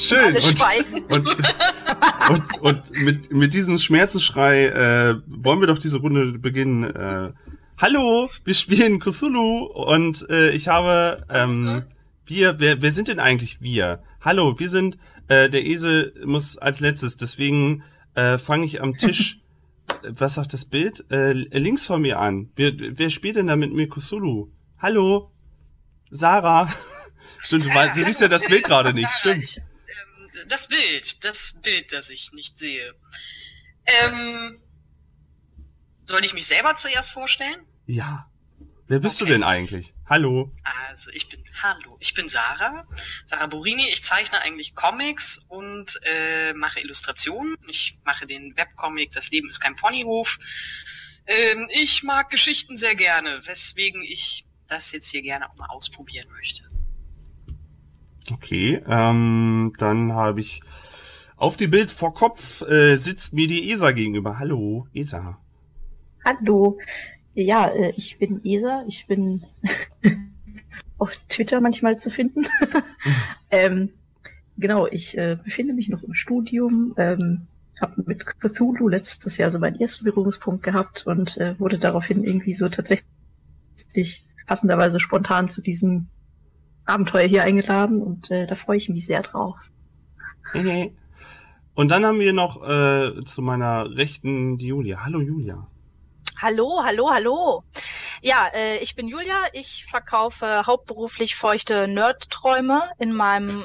Schön. Alle schweigen. Und mit diesem Schmerzensschrei wollen wir doch diese Runde beginnen. Hallo, wir spielen Cthulhu und ich habe wer sind denn eigentlich wir? Hallo, wir sind der Esel muss als letztes, deswegen fange ich am Tisch. Was sagt das Bild? Links von mir an. Wer spielt denn da mit mir Cthulhu? Hallo? Sarah? Stimmt, du siehst ja das Bild gerade nicht, stimmt. Das Bild, das ich nicht sehe. Soll ich mich selber zuerst vorstellen? Ja. Wer bist du denn eigentlich? Hallo. Also ich bin Sarah Borini. Ich zeichne eigentlich Comics und mache Illustrationen. Ich mache den Webcomic Das Leben ist kein Ponyhof. Ich mag Geschichten sehr gerne, weswegen ich das jetzt hier gerne auch mal ausprobieren möchte. Okay, dann habe ich auf dem Bild vor Kopf sitzt mir die Esa gegenüber. Hallo, Esa. Hallo. Ja, ich bin Esa. Ich bin auf Twitter manchmal zu finden. Genau, ich befinde mich noch im Studium, habe mit Cthulhu letztes Jahr so meinen ersten Berührungspunkt gehabt und wurde daraufhin irgendwie so tatsächlich passenderweise spontan zu diesem Abenteuer hier eingeladen und da freue ich mich sehr drauf. Und dann haben wir noch zu meiner Rechten die Julia. Hallo Julia. Hallo. Ja, ich bin Julia. Ich verkaufe hauptberuflich feuchte Nerdträume in meinem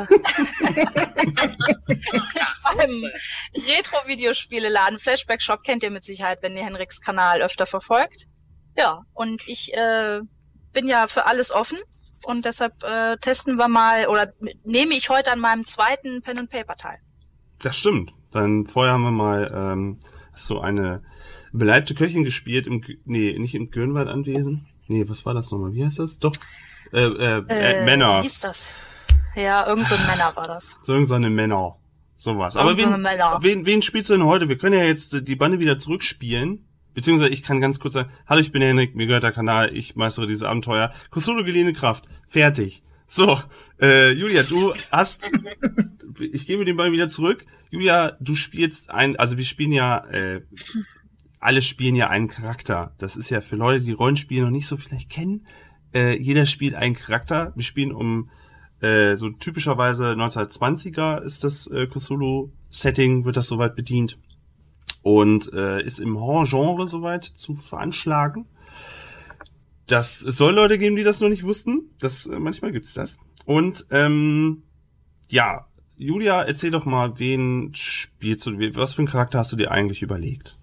Retro-Videospiele-Laden Flashback Shop. Kennt ihr mit Sicherheit, wenn ihr Henriks Kanal öfter verfolgt. Ja, und ich bin ja für alles offen. Und deshalb testen wir mal, oder nehme ich heute an meinem zweiten Pen and Paper teil. Das stimmt. Dann vorher haben wir mal so eine beleibte Köchin gespielt nicht im Gönwald-Anwesen. Nee, was war das nochmal? Wie heißt das? Doch, Männer. Wie hieß das? Ja, irgend so ein Männer war das. So eine Männer. Sowas. Aber wen spielst du denn heute? Wir können ja jetzt die Bande wieder zurückspielen. Beziehungsweise ich kann ganz kurz sagen, hallo, ich bin der Henrik, mir gehört der Kanal, ich meistere dieses Abenteuer. Cthulhu geliehene Kraft. Fertig. So, Julia, du hast, ich gebe den Ball wieder zurück. Julia, du spielst also wir spielen ja, alle spielen ja einen Charakter. Das ist ja für Leute, die Rollenspiele noch nicht so vielleicht kennen. Jeder spielt einen Charakter. Wir spielen so typischerweise 1920er ist das Cthulhu-Setting, wird das soweit bedient. Und ist im Horror-Genre soweit zu veranschlagen. Es soll Leute geben, die das noch nicht wussten. Manchmal gibt's das. Und ja, Julia, erzähl doch mal, wen spielst du? Was für einen Charakter hast du dir eigentlich überlegt?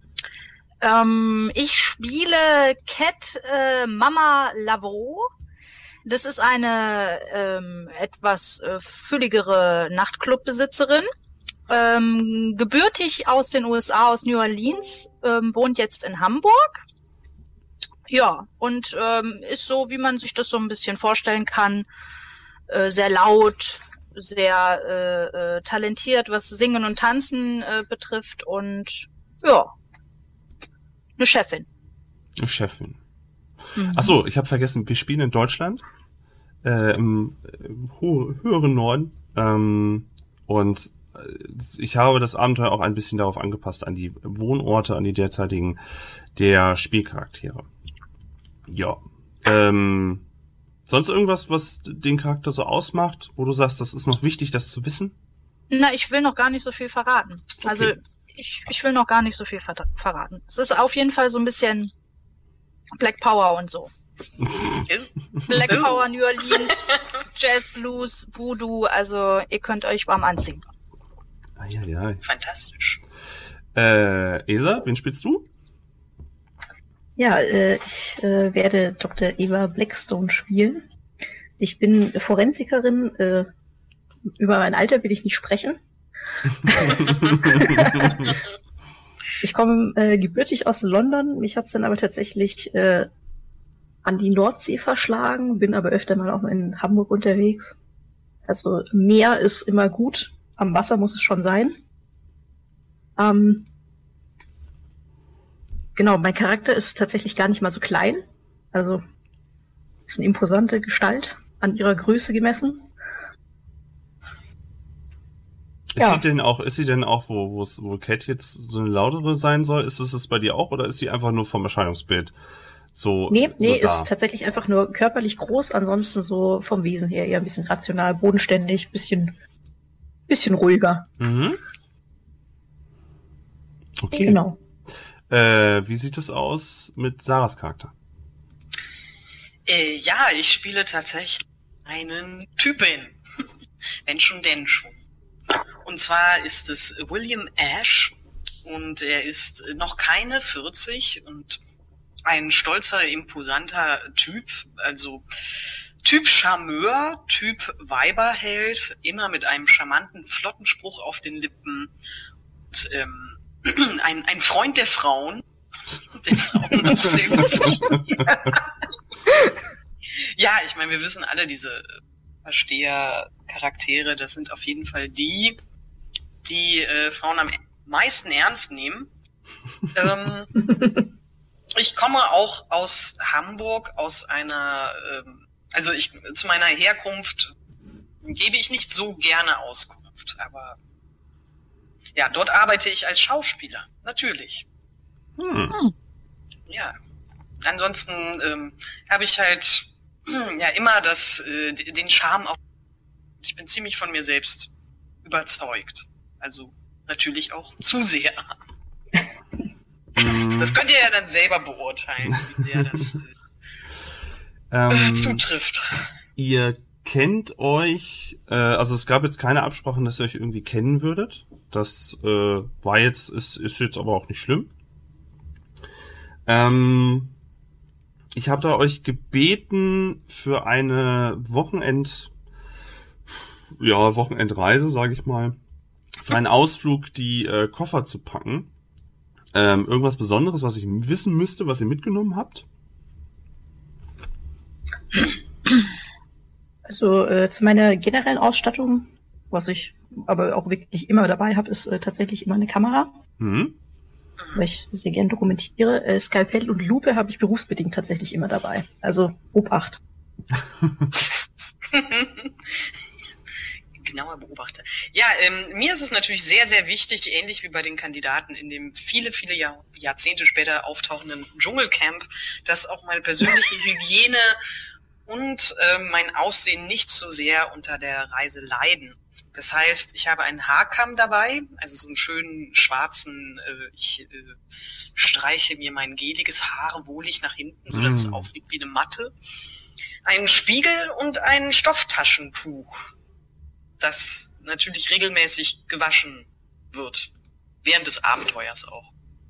Ich spiele Cat Mama Lavaux. Das ist eine etwas fülligere Nachtclubbesitzerin. Gebürtig aus den USA, aus New Orleans, wohnt jetzt in Hamburg. Ja, und ist so, wie man sich das so ein bisschen vorstellen kann, sehr laut, sehr talentiert, was Singen und Tanzen betrifft und ja, eine Chefin. Eine Chefin. Mhm. Achso, ich habe vergessen, wir spielen in Deutschland, im höheren Norden, und ich habe das Abenteuer auch ein bisschen darauf angepasst, an die Wohnorte, an die derzeitigen der Spielcharaktere. Ja. Sonst irgendwas, was den Charakter so ausmacht, wo du sagst, das ist noch wichtig, das zu wissen? Na, ich will noch gar nicht so viel verraten. Okay. Also ich will noch gar nicht so viel verraten. Es ist auf jeden Fall so ein bisschen Black Power und so. Black Power, New Orleans, Jazz, Blues, Voodoo, also ihr könnt euch warm anziehen. Ja. Fantastisch. Esa, wen spielst du? Ja, ich werde Dr. Eva Blackstone spielen. Ich bin Forensikerin. Über mein Alter will ich nicht sprechen. Ich komme gebürtig aus London. Mich hat's dann aber tatsächlich an die Nordsee verschlagen. Bin aber öfter mal auch in Hamburg unterwegs. Also Meer ist immer gut. Am Wasser muss es schon sein. Genau, mein Charakter ist tatsächlich gar nicht mal so klein. Also ist eine imposante Gestalt, an ihrer Größe gemessen. Ist sie denn auch, wo Cat jetzt so eine lautere sein soll? Ist es bei dir auch oder ist sie einfach nur vom Erscheinungsbild so? Nee, so ist tatsächlich einfach nur körperlich groß, ansonsten so vom Wesen her eher ein bisschen rational, bodenständig, bisschen ruhiger. Mhm. Okay. Genau. Wie sieht es aus mit Sarahs Charakter? Ja, ich spiele tatsächlich einen Typen. Wenn schon, denn schon. Und zwar ist es William Ash und er ist noch keine 40 und ein stolzer, imposanter Typ, also Typ Charmeur, Typ Weiberheld, immer mit einem charmanten Flottenspruch auf den Lippen und ein Freund der Frauen. Der Frauen auch sehr gut. Ja, ich meine, wir wissen alle, diese Versteher-Charaktere, das sind auf jeden Fall die Frauen am meisten ernst nehmen. Ich komme auch aus Hamburg, aus einer, zu meiner Herkunft gebe ich nicht so gerne Auskunft, aber ja, dort arbeite ich als Schauspieler, natürlich. Ja, ansonsten habe ich halt ja immer den Charme auch. Ich bin ziemlich von mir selbst überzeugt. Also natürlich auch zu sehr. Das könnt ihr ja dann selber beurteilen, wie sehr das zutrifft. Ihr kennt euch, also es gab jetzt keine Absprachen, dass ihr euch irgendwie kennen würdet. Das ist jetzt aber auch nicht schlimm. Ich habe da euch gebeten für eine Wochenendreise, sage ich mal, für einen Ausflug die Koffer zu packen. Irgendwas Besonderes, was ich wissen müsste, was ihr mitgenommen habt? Also zu meiner generellen Ausstattung, was ich aber auch wirklich immer dabei habe, ist tatsächlich immer eine Kamera. Weil ich sehr gerne dokumentiere. Skalpell und Lupe habe ich berufsbedingt tatsächlich immer dabei. Also Obacht. Genauer Beobachter. Ja, mir ist es natürlich sehr, sehr wichtig, ähnlich wie bei den Kandidaten in dem viele Jahrzehnte später auftauchenden Dschungelcamp, dass auch meine persönliche Hygiene und mein Aussehen nicht so sehr unter der Reise leiden. Das heißt, ich habe einen Haarkamm dabei, also so einen schönen schwarzen, ich streiche mir mein geliges Haar wohlig nach hinten, so dass es aufliegt wie eine Matte. Einen Spiegel und ein Stofftaschentuch, das natürlich regelmäßig gewaschen wird. Während des Abenteuers auch.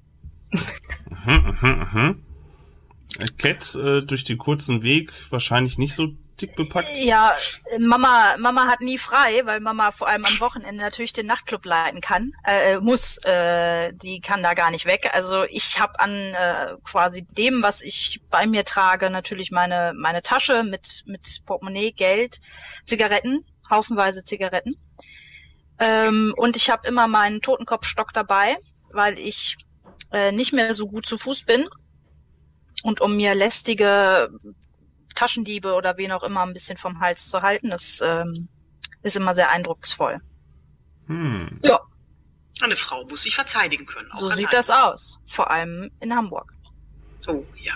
Cat durch den kurzen Weg wahrscheinlich nicht so dick bepackt. Ja, Mama hat nie frei, weil Mama vor allem am Wochenende natürlich den Nachtclub leiten kann, die kann da gar nicht weg. Also ich habe an quasi dem, was ich bei mir trage, natürlich meine Tasche mit Portemonnaie, Geld, Zigaretten, haufenweise Zigaretten. Und ich habe immer meinen Totenkopfstock dabei, weil ich nicht mehr so gut zu Fuß bin. Und um mir lästige Taschendiebe oder wen auch immer ein bisschen vom Hals zu halten, das ist immer sehr eindrucksvoll. Ja. Eine Frau muss sich verteidigen können. So sieht das aus. Vor allem in Hamburg. Oh, ja.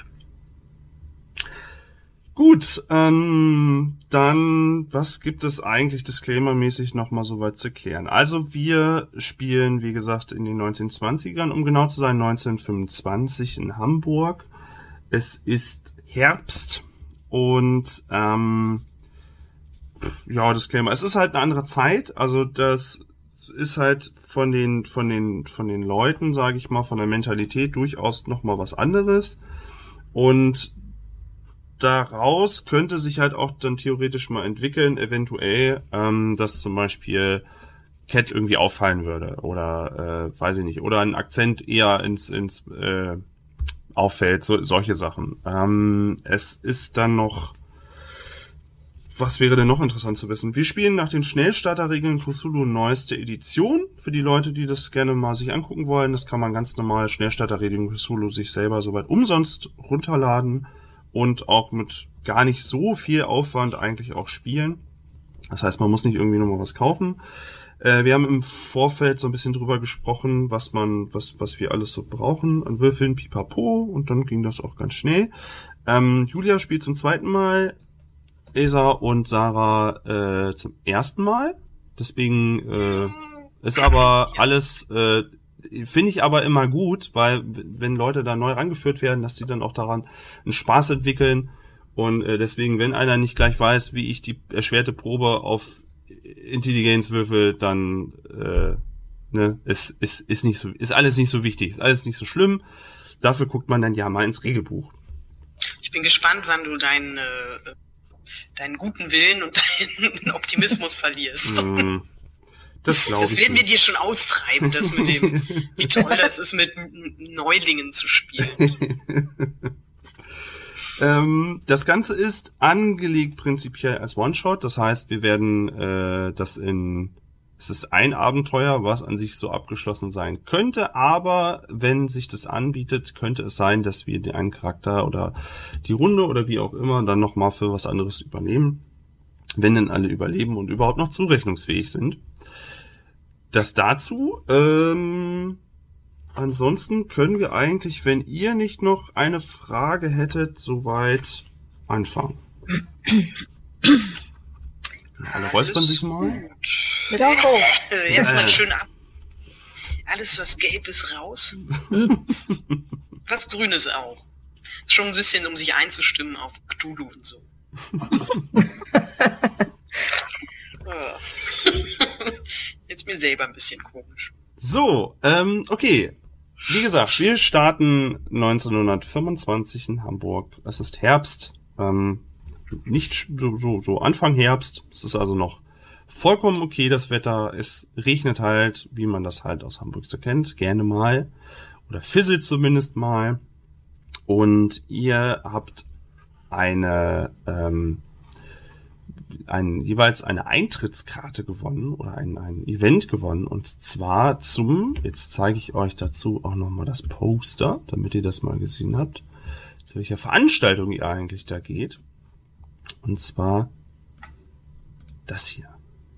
Gut, dann, was gibt es eigentlich disclaimermäßig nochmal so weit zu klären? Also wir spielen, wie gesagt, in den 1920ern, um genau zu sein, 1925 in Hamburg. Es ist Herbst und Disclaimer. Es ist halt eine andere Zeit. Also das ist halt von den Leuten, sage ich mal, von der Mentalität durchaus nochmal was anderes. Und daraus könnte sich halt auch dann theoretisch mal entwickeln, eventuell, dass zum Beispiel Cat irgendwie auffallen würde oder weiß ich nicht, oder ein Akzent eher ins auffällt, solche Sachen. Es ist dann noch, was wäre denn noch interessant zu wissen? Wir spielen nach den Schnellstarterregeln Cthulhu neueste Edition. Für die Leute, die das gerne mal sich angucken wollen, das kann man ganz normal Schnellstarterregeln Cthulhu sich selber soweit umsonst runterladen und auch mit gar nicht so viel Aufwand eigentlich auch spielen. Das heißt, man muss nicht irgendwie nochmal was kaufen. Wir haben im Vorfeld so ein bisschen drüber gesprochen, was wir alles so brauchen an Würfeln, pipapo, und dann ging das auch ganz schnell. Julia spielt zum zweiten Mal, Esa und Sarah zum ersten Mal. Deswegen ist aber alles, finde ich aber immer gut, weil wenn Leute da neu rangeführt werden, dass die dann auch daran einen Spaß entwickeln. Und deswegen, wenn einer nicht gleich weiß, wie ich die erschwerte Probe auf Intelligenz würfel, dann ist nicht so, ist alles nicht so wichtig, ist alles nicht so schlimm. Dafür guckt man dann ja mal ins Regelbuch. Ich bin gespannt, wann du deinen guten Willen und deinen Optimismus verlierst. Das glaube ich. Das werden wir dir schon austreiben, das mit dem, wie toll das ist, mit Neulingen zu spielen. Das Ganze ist angelegt prinzipiell als One-Shot. Das heißt, wir werden es ist ein Abenteuer, was an sich so abgeschlossen sein könnte, aber wenn sich das anbietet, könnte es sein, dass wir einen Charakter oder die Runde oder wie auch immer dann nochmal für was anderes übernehmen, wenn denn alle überleben und überhaupt noch zurechnungsfähig sind. Das dazu. Ansonsten können wir eigentlich, wenn ihr nicht noch eine Frage hättet, soweit anfangen. Alle räuspern sich mal. Erstmal schön ab. Alles, was gelb ist, raus. Was grünes auch. Schon ein bisschen, um sich einzustimmen auf Cthulhu und so. Jetzt mir selber ein bisschen komisch. So, okay. Wie gesagt, wir starten 1925 in Hamburg. Es ist Herbst. Nicht so Anfang Herbst. Es ist also noch vollkommen okay, das Wetter. Es regnet halt, wie man das halt aus Hamburg so kennt, gerne mal. Oder fisselt zumindest mal. Und ihr habt jeweils eine Eintrittskarte gewonnen oder ein Event gewonnen, und zwar jetzt zeige ich euch dazu auch nochmal das Poster, damit ihr das mal gesehen habt, zu welcher Veranstaltung ihr eigentlich da geht. Und zwar das hier.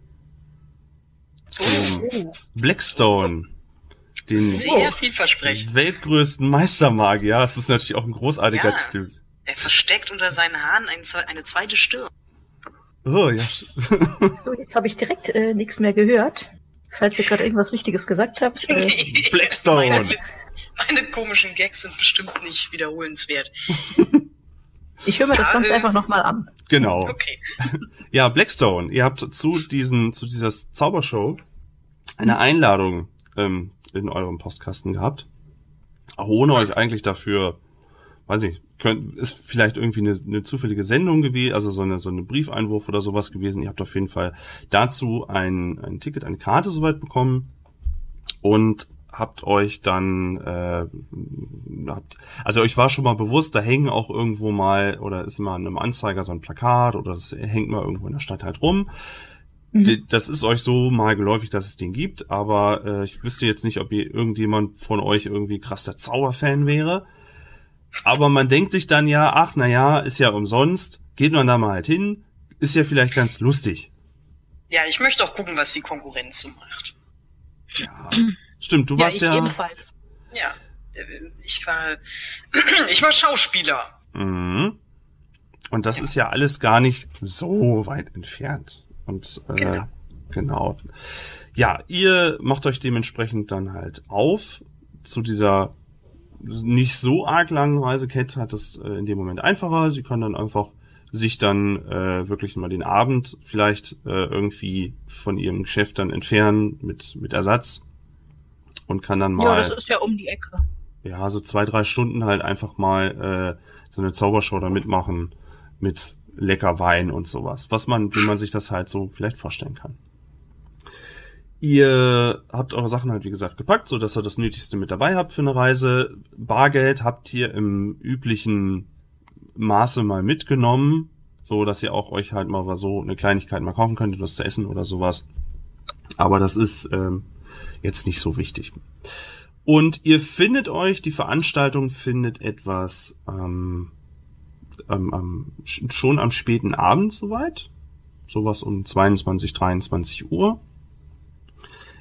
Zum Blackstone. Den sehr vielversprechend. Weltgrößten Meistermagier. Das ist natürlich auch ein großartiger Titel. Er versteckt unter seinen Haaren eine zweite Stirn. Oh, ja. So, jetzt habe ich direkt nichts mehr gehört. Falls ihr gerade irgendwas Wichtiges gesagt habt. Blackstone. Meine komischen Gags sind bestimmt nicht wiederholenswert. Ich höre mir das Ganze einfach nochmal an. Genau. Okay. Ja, Blackstone. Ihr habt zu dieser Zaubershow eine Einladung in eurem Postkasten gehabt. Ohne euch eigentlich dafür, weiß nicht, ist vielleicht irgendwie eine zufällige Sendung gewesen, also so eine Briefeinwurf oder sowas gewesen. Ihr habt auf jeden Fall dazu ein Ticket, eine Karte soweit bekommen und habt euch dann, euch war schon mal bewusst, da hängen auch irgendwo mal, oder ist mal in einem Anzeiger so ein Plakat, oder das hängt mal irgendwo in der Stadt halt rum. Das ist euch so mal geläufig, dass es den gibt, aber ich wüsste jetzt nicht, ob irgendjemand von euch irgendwie krass der Zauberfan wäre. Aber man denkt sich dann ja, ach naja, ist ja umsonst, geht man da mal halt hin, ist ja vielleicht ganz lustig. Ja, ich möchte auch gucken, was die Konkurrenz so macht. Ja, stimmt, du warst ja... Ebenfalls. Ja, ich war Schauspieler. Mhm. Und das ist ja alles gar nicht so weit entfernt. Und genau. Ja, ihr macht euch dementsprechend dann halt auf zu dieser nicht so arg langen Reise. Cat hat es in dem Moment einfacher. Sie kann dann einfach sich dann wirklich mal den Abend vielleicht irgendwie von ihrem Geschäft dann entfernen mit Ersatz und kann dann mal... Ja, das ist ja um die Ecke. Ja, so 2-3 Stunden halt einfach mal so eine Zaubershow da mitmachen mit lecker Wein und sowas. Wie man sich das halt so vielleicht vorstellen kann. Ihr habt eure Sachen halt, wie gesagt, gepackt, so dass ihr das Nötigste mit dabei habt für eine Reise. Bargeld habt ihr im üblichen Maße mal mitgenommen, so dass ihr auch euch halt mal so eine Kleinigkeit mal kaufen könnt, was zu essen oder sowas. Aber das ist jetzt nicht so wichtig. Und ihr die Veranstaltung findet etwas schon am späten Abend soweit. Sowas um 22, 23 Uhr.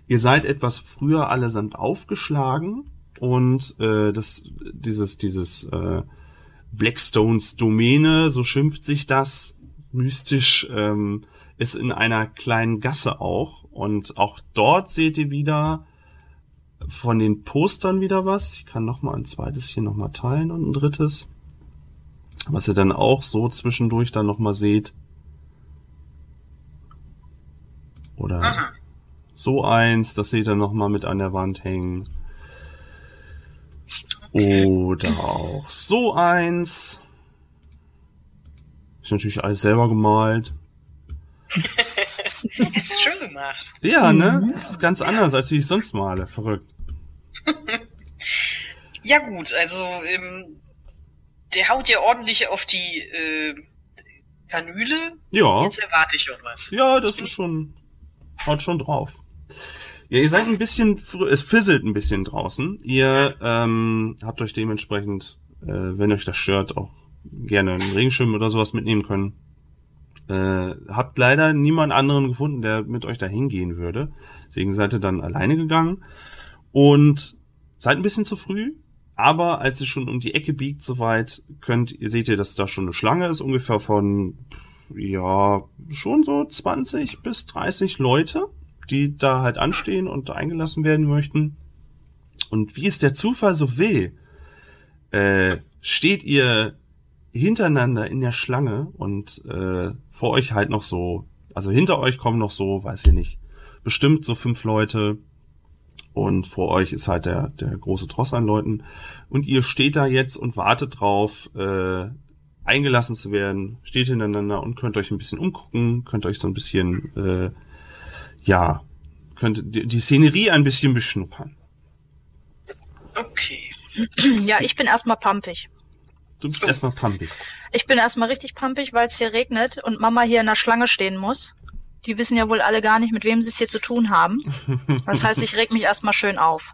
Ihr seid etwas früher allesamt aufgeschlagen und dieses Blackstones Domäne, so schimpft sich das mystisch, ist in einer kleinen Gasse auch. Und auch dort seht ihr wieder von den Postern wieder was. Ich kann nochmal ein zweites hier nochmal teilen und ein drittes. Was ihr dann auch so zwischendurch dann nochmal seht. Oder so eins, das seht ihr nochmal mit an der Wand hängen. Okay. Oder auch so eins. Ist natürlich alles selber gemalt. Ist schön gemacht. Ja, ne? Das ist ganz anders, als wie ich sonst male. Verrückt. Ja gut, also der haut ja ordentlich auf die Kanüle. Ja. Jetzt erwarte ich auch was. Ja, das ist schon... Haut schon drauf. Ja, ihr seid ein bisschen... Es fisselt ein bisschen draußen. Ihr habt euch dementsprechend, wenn euch das stört, auch gerne einen Regenschirm oder sowas mitnehmen können. Habt leider niemand anderen gefunden, der mit euch dahin gehen würde. Deswegen seid ihr dann alleine gegangen. Und seid ein bisschen zu früh. Aber als ihr schon um die Ecke biegt, soweit seht ihr, dass da schon eine Schlange ist, ungefähr von, ja, schon so 20 bis 30 Leute, die da halt anstehen und eingelassen werden möchten. Und wie es der Zufall so will, steht ihr hintereinander in der Schlange und vor euch halt noch so, also hinter euch kommen noch so, weiß ich nicht, bestimmt so 5 Leute und vor euch ist halt der große Tross an Leuten und ihr steht da jetzt und wartet drauf, eingelassen zu werden, steht hintereinander und könnt euch ein bisschen umgucken, könnt euch so ein bisschen, könnt die Szenerie ein bisschen beschnuppern. Okay. Ja, ich bin erstmal pumpig. Du bist erstmal pumpig. Ich bin erstmal richtig pumpig, weil es hier regnet und Mama hier in der Schlange stehen muss. Die wissen ja wohl alle gar nicht, mit wem sie es hier zu tun haben. Das heißt, ich reg mich erstmal schön auf.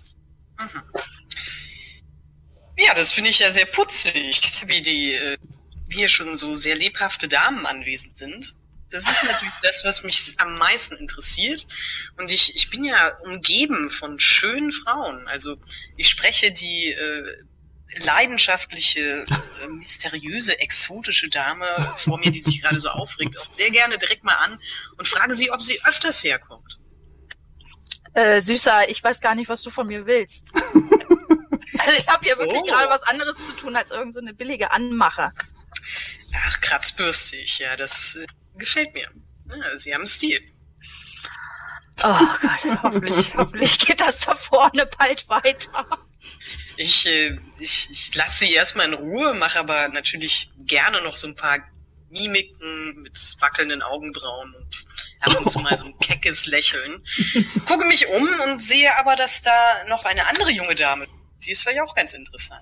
Ja, das finde ich ja sehr putzig, wie hier schon so sehr lebhafte Damen anwesend sind. Das ist natürlich das, was mich am meisten interessiert. Und ich bin ja umgeben von schönen Frauen. Also ich spreche die leidenschaftliche, mysteriöse, exotische Dame vor mir, die sich gerade so aufregt, auch sehr gerne direkt mal an und frage sie, ob sie öfters herkommt. Süßer, ich weiß gar nicht, was du von mir willst. Also ich habe hier wirklich gerade was anderes zu tun, als irgend so eine billige Anmache. Ach, kratzbürstig, ja, das gefällt mir. Ja, sie haben Stil. Oh Gott, hoffentlich geht das da vorne bald weiter. Ich lasse sie erstmal in Ruhe, mache aber natürlich gerne noch so ein paar Mimiken mit wackelnden Augenbrauen und ab und zu mal so ein keckes Lächeln. Gucke mich um und sehe aber, dass da noch eine andere junge Dame ist. Die ist vielleicht auch ganz interessant.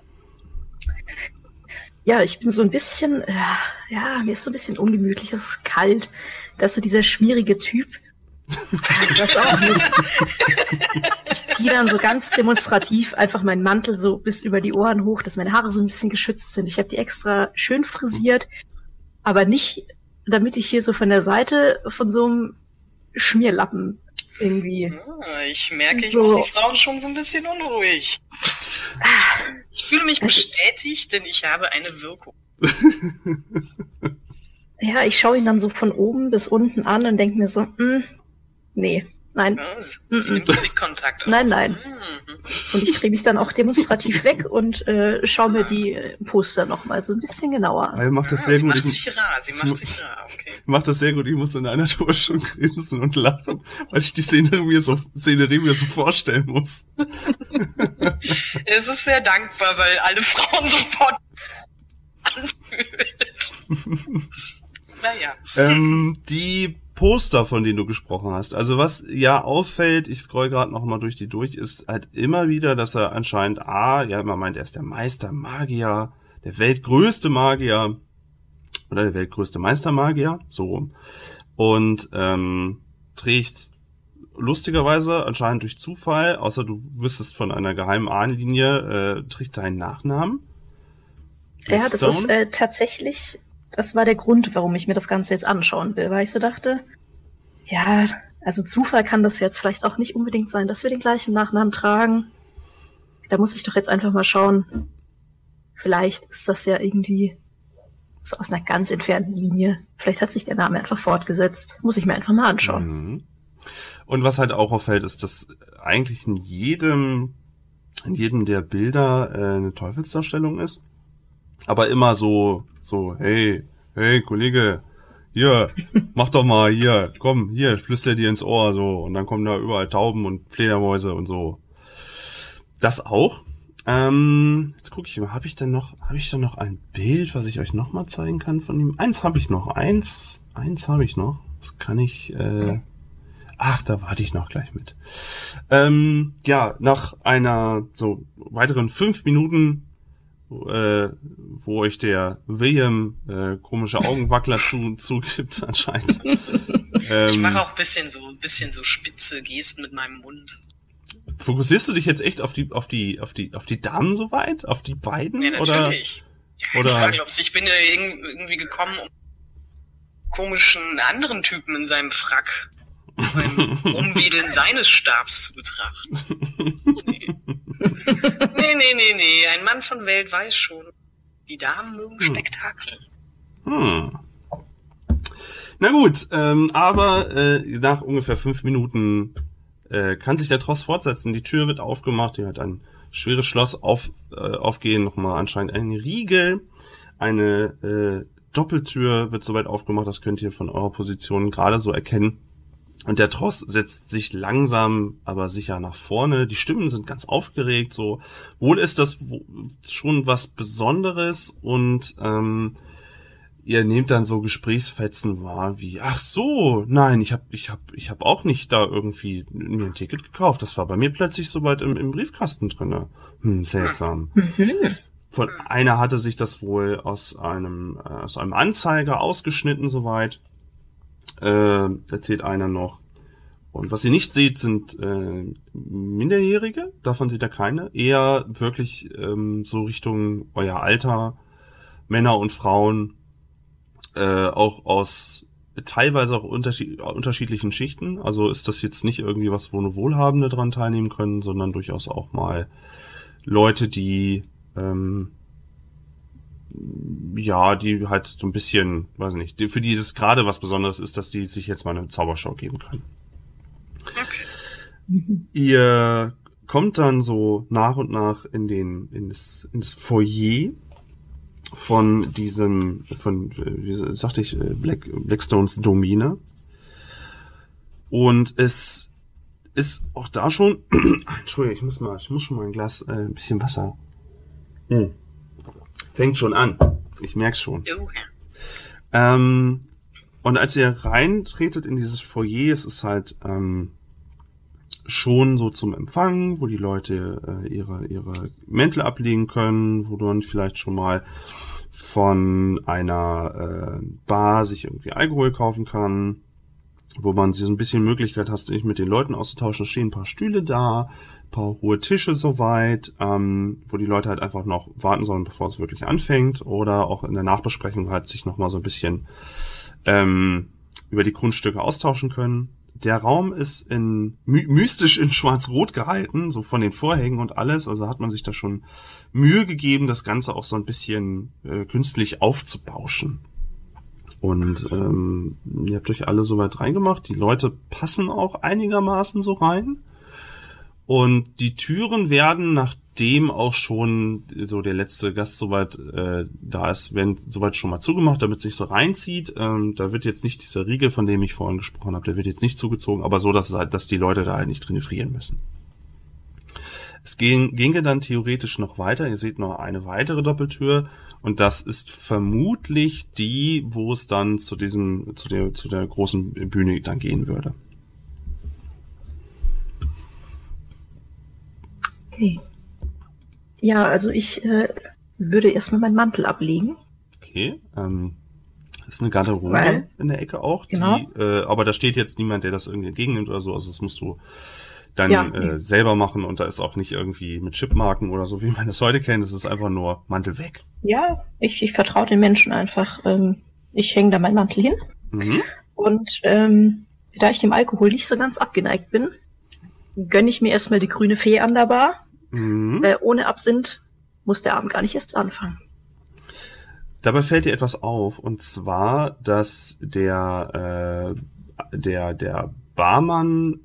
Ja, ich bin so ein bisschen, mir ist so ein bisschen ungemütlich, es ist kalt. Da ist so dieser schmierige Typ. Ich weiß auch nicht. Ich ziehe dann so ganz demonstrativ einfach meinen Mantel so bis über die Ohren hoch, dass meine Haare so ein bisschen geschützt sind. Ich habe die extra schön frisiert, aber nicht, damit ich hier so von der Seite von so einem Schmierlappen irgendwie... Ich merke, ich so mache die Frauen schon so ein bisschen unruhig. Ich fühle mich bestätigt, denn ich habe eine Wirkung. Ja, ich schaue ihn dann so von oben bis unten an und denke mir so, nee, nein. Sie nimmt Blickkontakt auf. Nein. Und ich drehe mich dann auch demonstrativ weg und schaue mir die Poster nochmal so ein bisschen genauer an. Er macht das sehr sie gut. Macht sich rar, okay. Macht das sehr gut. Ich muss in einer Tour schon grinsen und lachen, weil ich die Szenerie mir so vorstellen muss. Es ist sehr dankbar, weil alle Frauen sofort anfühlt. Naja. Die Poster, von denen du gesprochen hast, also was ja auffällt, ich scroll gerade noch mal durch die durch, ist halt immer wieder, dass er anscheinend immer meint, er ist der Meistermagier, der weltgrößte Magier oder der weltgrößte Meistermagier, so rum, und trägt lustigerweise anscheinend durch Zufall, außer du wüsstest von einer geheimen Ahnenlinie, trägt deinen Nachnamen. Ja, das ist tatsächlich, das war der Grund, warum ich mir das Ganze jetzt anschauen will, weil ich so dachte, ja, Also Zufall kann das jetzt vielleicht auch nicht unbedingt sein, dass wir den gleichen Nachnamen tragen. Da muss ich doch jetzt einfach mal schauen. Vielleicht ist das ja irgendwie so aus einer ganz entfernten Linie. Vielleicht hat sich der Name einfach fortgesetzt. Muss ich mir einfach mal anschauen. Mhm. Und was halt auch auffällt, ist, dass eigentlich in jedem der Bilder eine Teufelsdarstellung ist. Aber immer so, hey, Kollege, hier, mach doch mal, hier, komm, hier, ich flüster dir ins Ohr, so. Und dann kommen da überall Tauben und Fledermäuse und so. Das auch. Jetzt gucke ich mal, habe ich denn noch ein Bild, was ich euch noch mal zeigen kann von ihm? Eins habe ich noch. Das kann ich, da warte ich noch gleich mit. Nach einer so weiteren 5 Minuten, wo euch der William komische Augenwackler zugibt anscheinend. Ich mache auch ein bisschen so spitze Gesten mit meinem Mund. Fokussierst du dich jetzt echt auf die Damen soweit? Auf die beiden? Ja, natürlich. Oder? Ich bin ja irgendwie gekommen, um komischen anderen Typen in seinem Frack beim Umwedeln seines Stabs zu betrachten. Nee. Ein Mann von Welt weiß schon, die Damen mögen Spektakel. Na gut, aber nach ungefähr 5 Minuten kann sich der Tross fortsetzen. Die Tür wird aufgemacht, hier hat ein schweres Schloss aufgehen, nochmal anscheinend ein Riegel. Eine Doppeltür wird soweit aufgemacht, das könnt ihr von eurer Position gerade so erkennen. Und der Tross setzt sich langsam, aber sicher nach vorne. Die Stimmen sind ganz aufgeregt, so. Wohl ist das schon was Besonderes und ihr nehmt dann so Gesprächsfetzen wahr wie, ach so, nein, ich hab auch nicht da irgendwie mir ein Ticket gekauft. Das war bei mir plötzlich soweit im Briefkasten drinne. Seltsam. Von einer hatte sich das wohl aus einem Anzeiger ausgeschnitten soweit. Erzählt einer noch. Und was ihr nicht seht, sind Minderjährige. Davon seht ihr keine. Eher wirklich so Richtung euer Alter. Männer und Frauen. Auch aus teilweise auch unterschiedlichen Schichten. Also ist das jetzt nicht irgendwie was, wo nur Wohlhabende dran teilnehmen können, sondern durchaus auch mal Leute, die die halt so ein bisschen, weiß nicht, für die das gerade was Besonderes ist, dass die sich jetzt mal eine Zaubershow geben können. Okay. Ihr kommt dann so nach und nach in das Foyer von wie sagte ich, Blackstones Domäne. Und es ist auch da schon, Entschuldigung, ich muss schon mal ein Glas, ein bisschen Wasser. Fängt schon an. Ich merk's schon. Und als ihr reintretet in dieses Foyer, es ist halt schon so zum Empfang, wo die Leute ihre Mäntel ablegen können, wo man vielleicht schon mal von einer Bar sich irgendwie Alkohol kaufen kann, wo man so ein bisschen Möglichkeit hat, sich mit den Leuten auszutauschen. Es stehen ein paar Stühle da, ein paar hohe Tische soweit, wo die Leute halt einfach noch warten sollen, bevor es wirklich anfängt, oder auch in der Nachbesprechung halt sich noch mal so ein bisschen über die Grundstücke austauschen können. Der Raum ist mystisch in Schwarz-Rot gehalten, so von den Vorhängen und alles. Also hat man sich da schon Mühe gegeben, das Ganze auch so ein bisschen künstlich aufzubauschen. Und ihr habt euch alle soweit reingemacht. Die Leute passen auch einigermaßen so rein. Und die Türen werden, nachdem auch schon so der letzte Gast soweit da ist, werden soweit schon mal zugemacht, damit es sich so reinzieht. Da wird jetzt nicht dieser Riegel, von dem ich vorhin gesprochen habe, der wird jetzt nicht zugezogen, aber so, dass die Leute da halt nicht drin frieren müssen. Es ginge dann theoretisch noch weiter. Ihr seht noch eine weitere Doppeltür und das ist vermutlich die, wo es dann zu der großen Bühne dann gehen würde. Okay. Ja, also ich würde erstmal meinen Mantel ablegen. Okay. Ist eine Garderobe in der Ecke auch. Genau. Aber da steht jetzt niemand, der das irgendwie entgegennimmt oder so. Also das musst du dann selber machen und da ist auch nicht irgendwie mit Chipmarken oder so, wie man das heute kennt. Es ist einfach nur Mantel weg. Ja, ich vertraue den Menschen einfach. Ich hänge da meinen Mantel hin. Und Da ich dem Alkohol nicht so ganz abgeneigt bin, gönne ich mir erstmal die grüne Fee an der Bar. Ohne Absinth muss der Abend gar nicht erst anfangen. Dabei fällt dir etwas auf, und zwar, dass der Barmann,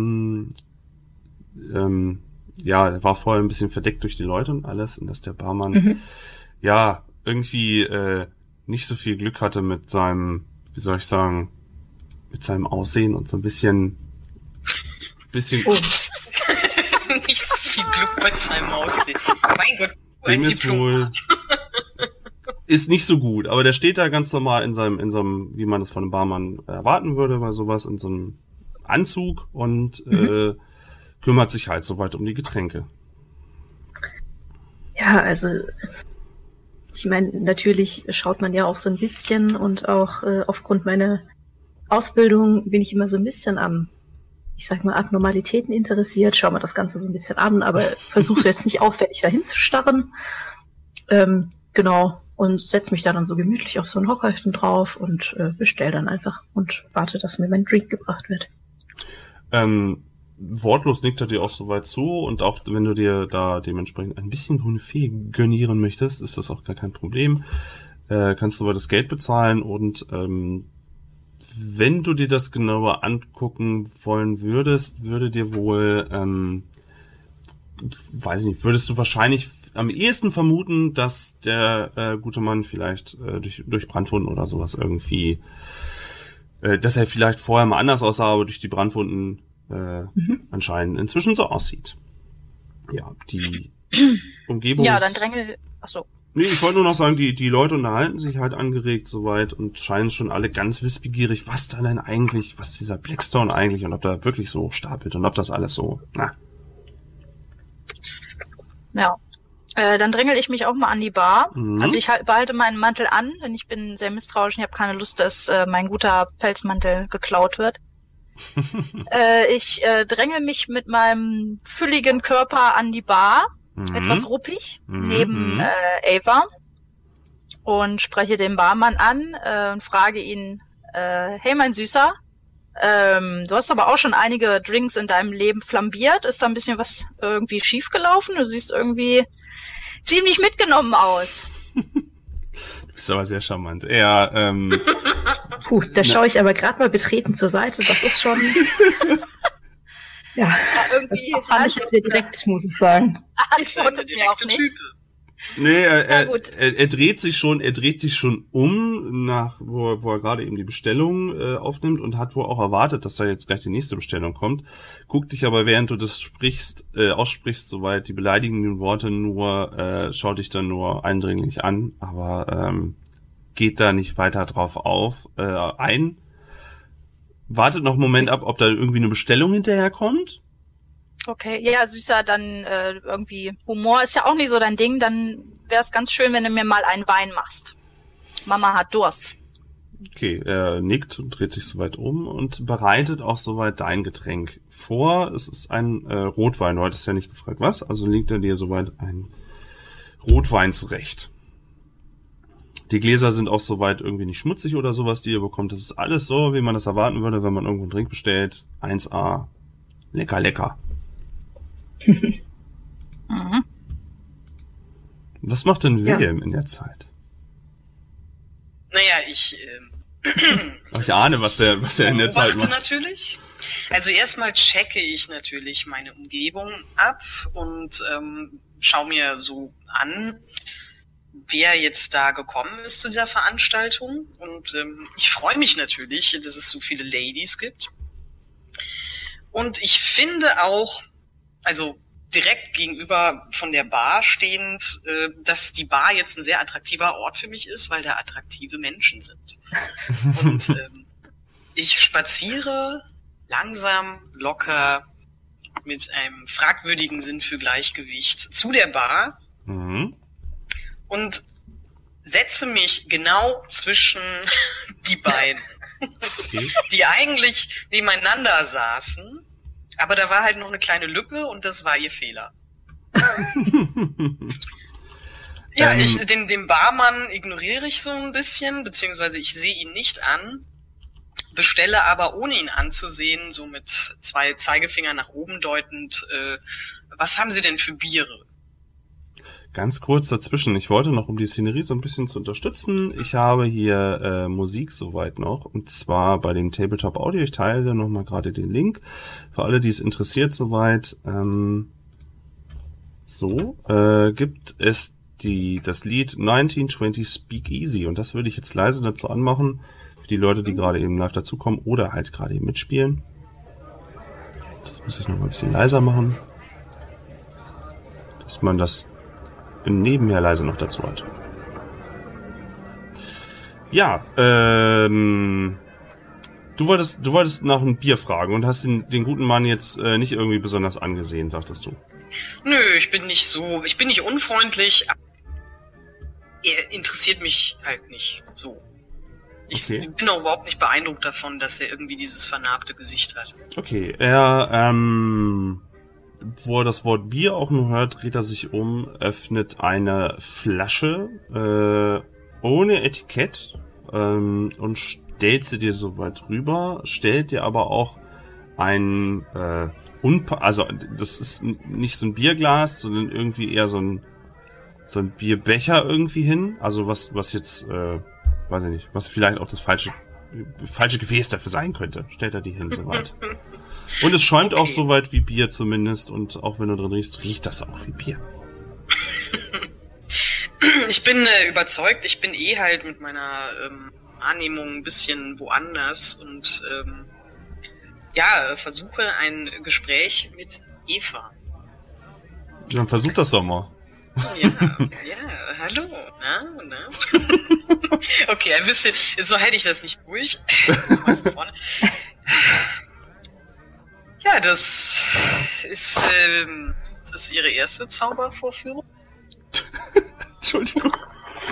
der war vorher ein bisschen verdeckt durch die Leute und alles, und dass der Barmann, irgendwie nicht so viel Glück hatte mit seinem, wie soll ich sagen, mit seinem Aussehen und so ein bisschen nicht so viel Glück bei seinem Aussehen. Mein Gott, dem ist wohl ist nicht so gut, aber der steht da ganz normal in seinem, wie man das von einem Barmann erwarten würde, bei sowas, in so einem Anzug und kümmert sich halt soweit um die Getränke. Ja, also ich meine, natürlich schaut man ja auch so ein bisschen, und auch aufgrund meiner Ausbildung bin ich immer so ein bisschen am, ich sag mal, Abnormalitäten interessiert, schau mir das Ganze so ein bisschen an, aber versuche jetzt nicht auffällig dahin zu starren. Genau, und setze mich da dann so gemütlich auf so ein Hockerchen drauf und bestell dann einfach und warte, dass mir mein Drink gebracht wird. Wortlos nickt er dir auch soweit zu, und auch wenn du dir da dementsprechend ein bisschen grüne Fee gönnieren möchtest, ist das auch gar kein Problem. Kannst du aber das Geld bezahlen, und wenn du dir das genauer angucken wollen würdest, würde dir wohl, weiß nicht, würdest du wahrscheinlich am ehesten vermuten, dass der gute Mann vielleicht durch Brandwunden oder sowas irgendwie, dass er vielleicht vorher mal anders aussah, aber durch die Brandwunden anscheinend inzwischen so aussieht. Ja, die Umgebung. Ja, dann drängel. Achso. Nee, ich wollte nur noch sagen, die Leute unterhalten sich halt angeregt soweit und scheinen schon alle ganz wissbegierig, was da denn eigentlich, was dieser Blackstone eigentlich, und ob da wirklich so stapelt und ob das alles so, Ja. Dann drängel ich mich auch mal an die Bar. Also ich behalte meinen Mantel an, denn ich bin sehr misstrauisch und ich habe keine Lust, dass mein guter Pelzmantel geklaut wird. Ich drängel mich mit meinem fülligen Körper an die Bar, etwas ruppig, neben Ava, und spreche den Barmann an und frage ihn, hey mein Süßer, du hast aber auch schon einige Drinks in deinem Leben flambiert. Ist da ein bisschen was irgendwie schiefgelaufen? Du siehst irgendwie ziemlich mitgenommen aus. Du bist aber sehr charmant. Ja, da schaue ich aber gerade mal betreten zur Seite. Das ist schon... ja, das fand ich jetzt hier direkt, muss ich sagen. Antwortet mir auch nicht. Nee, er dreht sich schon um, nach wo er gerade eben die Bestellung aufnimmt, und hat wohl auch erwartet, dass da jetzt gleich die nächste Bestellung kommt. Guckt dich aber, während du das aussprichst, soweit die beleidigenden Worte nur, schaut dich dann nur eindringlich an, aber geht da nicht weiter drauf ein. Wartet noch einen Moment ab, ob da irgendwie eine Bestellung hinterherkommt. Okay, ja, Süßer, dann irgendwie Humor ist ja auch nicht so dein Ding, dann wäre es ganz schön, wenn du mir mal einen Wein machst. Mama hat Durst. Okay, er nickt und dreht sich soweit um und bereitet auch soweit dein Getränk vor. Es ist ein Rotwein, du hattest ja nicht gefragt, was, also legt er dir soweit ein Rotwein zurecht. Die Gläser sind auch soweit irgendwie nicht schmutzig oder sowas, die ihr bekommt. Das ist alles so, wie man das erwarten würde, wenn man irgendwo einen Drink bestellt. 1A. Lecker, lecker. Was macht denn William in der Zeit? Naja, ich ahne, was er in der Zeit macht. Natürlich. Also erstmal checke ich natürlich meine Umgebung ab und schaue mir so an, wer jetzt da gekommen ist zu dieser Veranstaltung. Und ich freue mich natürlich, dass es so viele Ladies gibt. Und ich finde auch, also direkt gegenüber von der Bar stehend, dass die Bar jetzt ein sehr attraktiver Ort für mich ist, weil da attraktive Menschen sind. Und ich spaziere langsam, locker, mit einem fragwürdigen Sinn für Gleichgewicht zu der Bar und setze mich genau zwischen die beiden, die eigentlich nebeneinander saßen. Aber da war halt noch eine kleine Lücke und das war ihr Fehler. Ja, den Barmann ignoriere ich so ein bisschen, beziehungsweise ich sehe ihn nicht an bestelle aber ohne ihn anzusehen, so mit 2 Zeigefingern nach oben deutend, was haben Sie denn für Biere? Ganz kurz dazwischen, ich wollte noch, um die Szenerie so ein bisschen zu unterstützen, ich habe hier Musik soweit noch, und zwar bei dem Tabletop Audio, ich teile nochmal gerade den Link, für alle, die es interessiert soweit, gibt es das Lied 1920 Speak Easy, und das würde ich jetzt leise dazu anmachen, für die Leute, die gerade eben live dazukommen oder halt gerade eben mitspielen. Das muss ich noch mal ein bisschen leiser machen, dass man das nebenher leise noch dazu hat. Ja, du wolltest nach einem Bier fragen und hast den guten Mann jetzt nicht irgendwie besonders angesehen, sagtest du. Nö, ich bin nicht unfreundlich. Er interessiert mich halt nicht so. Ich bin auch überhaupt nicht beeindruckt davon, dass er irgendwie dieses vernarbte Gesicht hat. Okay, wo er das Wort Bier auch nur hört, dreht er sich um, öffnet eine Flasche ohne Etikett und stellt sie dir so weit rüber, stellt dir aber auch ein also das ist nicht so ein Bierglas, sondern irgendwie eher so ein Bierbecher irgendwie hin, also was jetzt weiß ich nicht, was vielleicht auch das falsche Gefäß dafür sein könnte, stellt er die hin soweit. Und es schäumt auch so weit wie Bier zumindest, und auch wenn du drin riechst, riecht das auch wie Bier. Ich bin überzeugt, ich bin halt mit meiner Wahrnehmung ein bisschen woanders und versuche ein Gespräch mit Eva. Dann versuch das doch mal. Ja, hallo, na? Okay, ein bisschen, so halte ich das nicht durch. Ja, das ist Ihre erste Zaubervorführung? Entschuldigung.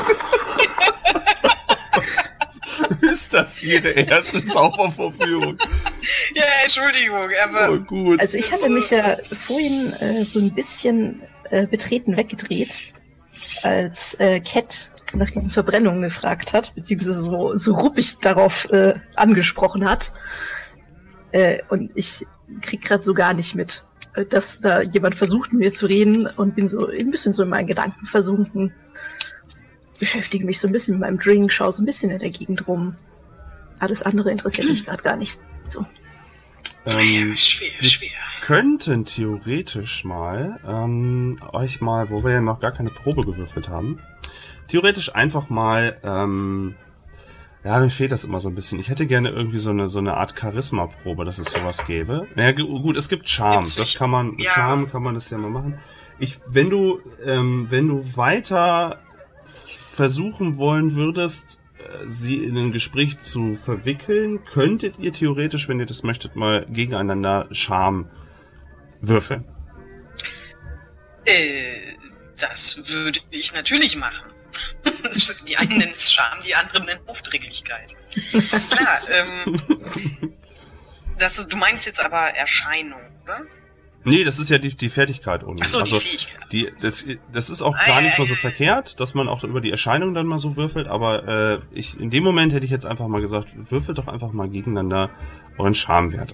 Ist das Ihre erste Zaubervorführung? Ja, Entschuldigung, aber... Oh, gut. Also ich hatte mich ja vorhin so ein bisschen betreten weggedreht, als Cat nach diesen Verbrennungen gefragt hat, beziehungsweise so ruppig darauf angesprochen hat. Und ich krieg gerade so gar nicht mit, dass da jemand versucht, mit mir zu reden, und bin so ein bisschen so in meinen Gedanken versunken. Beschäftige mich so ein bisschen mit meinem Drink, schaue so ein bisschen in der Gegend rum. Alles andere interessiert mich gerade gar nicht so. Schwer. Könnten theoretisch mal euch mal, wo wir ja noch gar keine Probe gewürfelt haben, theoretisch einfach mal mir fehlt das immer so ein bisschen. Ich hätte gerne irgendwie so eine Art Charisma-Probe, dass es sowas gäbe. Naja, gut, es gibt Charme. Das kann man, mit Charme kann man das ja mal machen. Wenn du weiter versuchen wollen würdest, sie in ein Gespräch zu verwickeln, könntet ihr theoretisch, wenn ihr das möchtet, mal gegeneinander Charme würfeln. Das würde ich natürlich machen. Die einen nennen es Charme, die anderen nennen Aufdringlichkeit. Klar, du meinst jetzt aber Erscheinung, oder? Nee, das ist ja die Fertigkeit. Achso, die Fähigkeit. Das ist auch gar nicht mal so verkehrt, dass man auch über die Erscheinung dann mal so würfelt, aber in dem Moment hätte ich jetzt einfach mal gesagt, würfelt doch einfach mal gegeneinander euren Charmewert.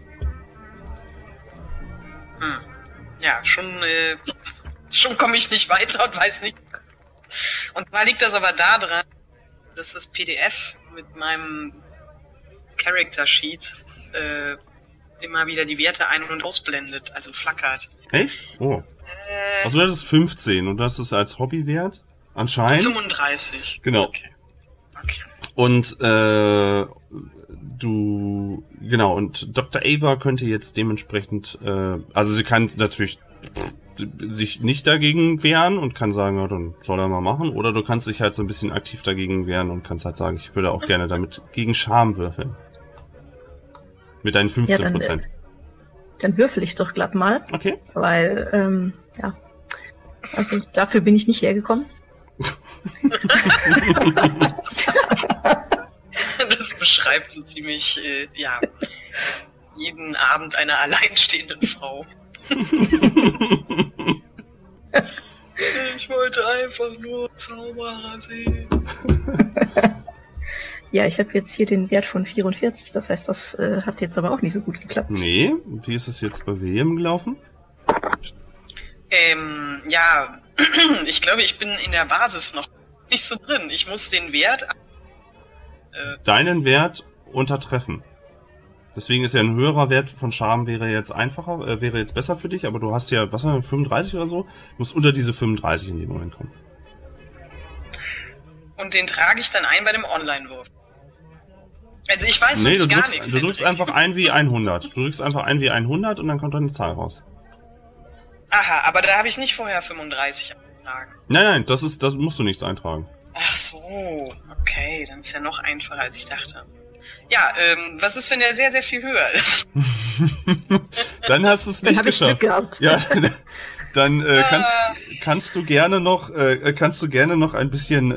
Ja, schon komme ich nicht weiter und weiß nicht. Und zwar liegt das aber daran, dass das PDF mit meinem Character Sheet immer wieder die Werte ein- und ausblendet, also flackert. Echt? Oh. Also das ist 15 und das ist als Hobbywert anscheinend? 35. Genau. Okay. Und und Dr. Ava könnte jetzt dementsprechend, also sie kann natürlich sich nicht dagegen wehren und kann sagen, ja, dann soll er mal machen, oder du kannst dich halt so ein bisschen aktiv dagegen wehren und kannst halt sagen, ich würde auch gerne damit gegen Charme würfeln. Mit deinen 15%. Ja, dann würfel ich doch glatt mal. Okay. Weil, also dafür bin ich nicht hergekommen. Das beschreibt so ziemlich, jeden Abend einer alleinstehenden Frau. Ich wollte einfach nur Zauberer sehen. Ja, ich habe jetzt hier den Wert von 44, das heißt, das hat jetzt aber auch nicht so gut geklappt. Nee, wie ist es jetzt bei WM gelaufen? Ja, ich glaube, ich bin in der Basis noch nicht so drin. Ich muss den Wert... Deinen Wert untertreffen. Deswegen ist ja ein höherer Wert von Charme wäre jetzt einfacher, wäre jetzt besser für dich, aber du hast ja, was haben wir, 35 oder so? Du musst unter diese 35 in dem Moment kommen. Und den trage ich dann ein bei dem Online-Wurf. Also ich weiß wirklich gar nichts. Du drückst einfach ein wie 100. Du drückst einfach ein wie 100 und dann kommt dann eine Zahl raus. Aha, aber da habe ich nicht vorher 35 eingetragen. Nein, das musst du nichts eintragen. Ach so, okay, dann ist ja noch einfacher, als ich dachte. Ja, was ist, wenn der sehr, sehr viel höher ist? Dann hast du es nicht geschafft. Ich Glück gehabt. Ja, dann kannst du gerne noch ein bisschen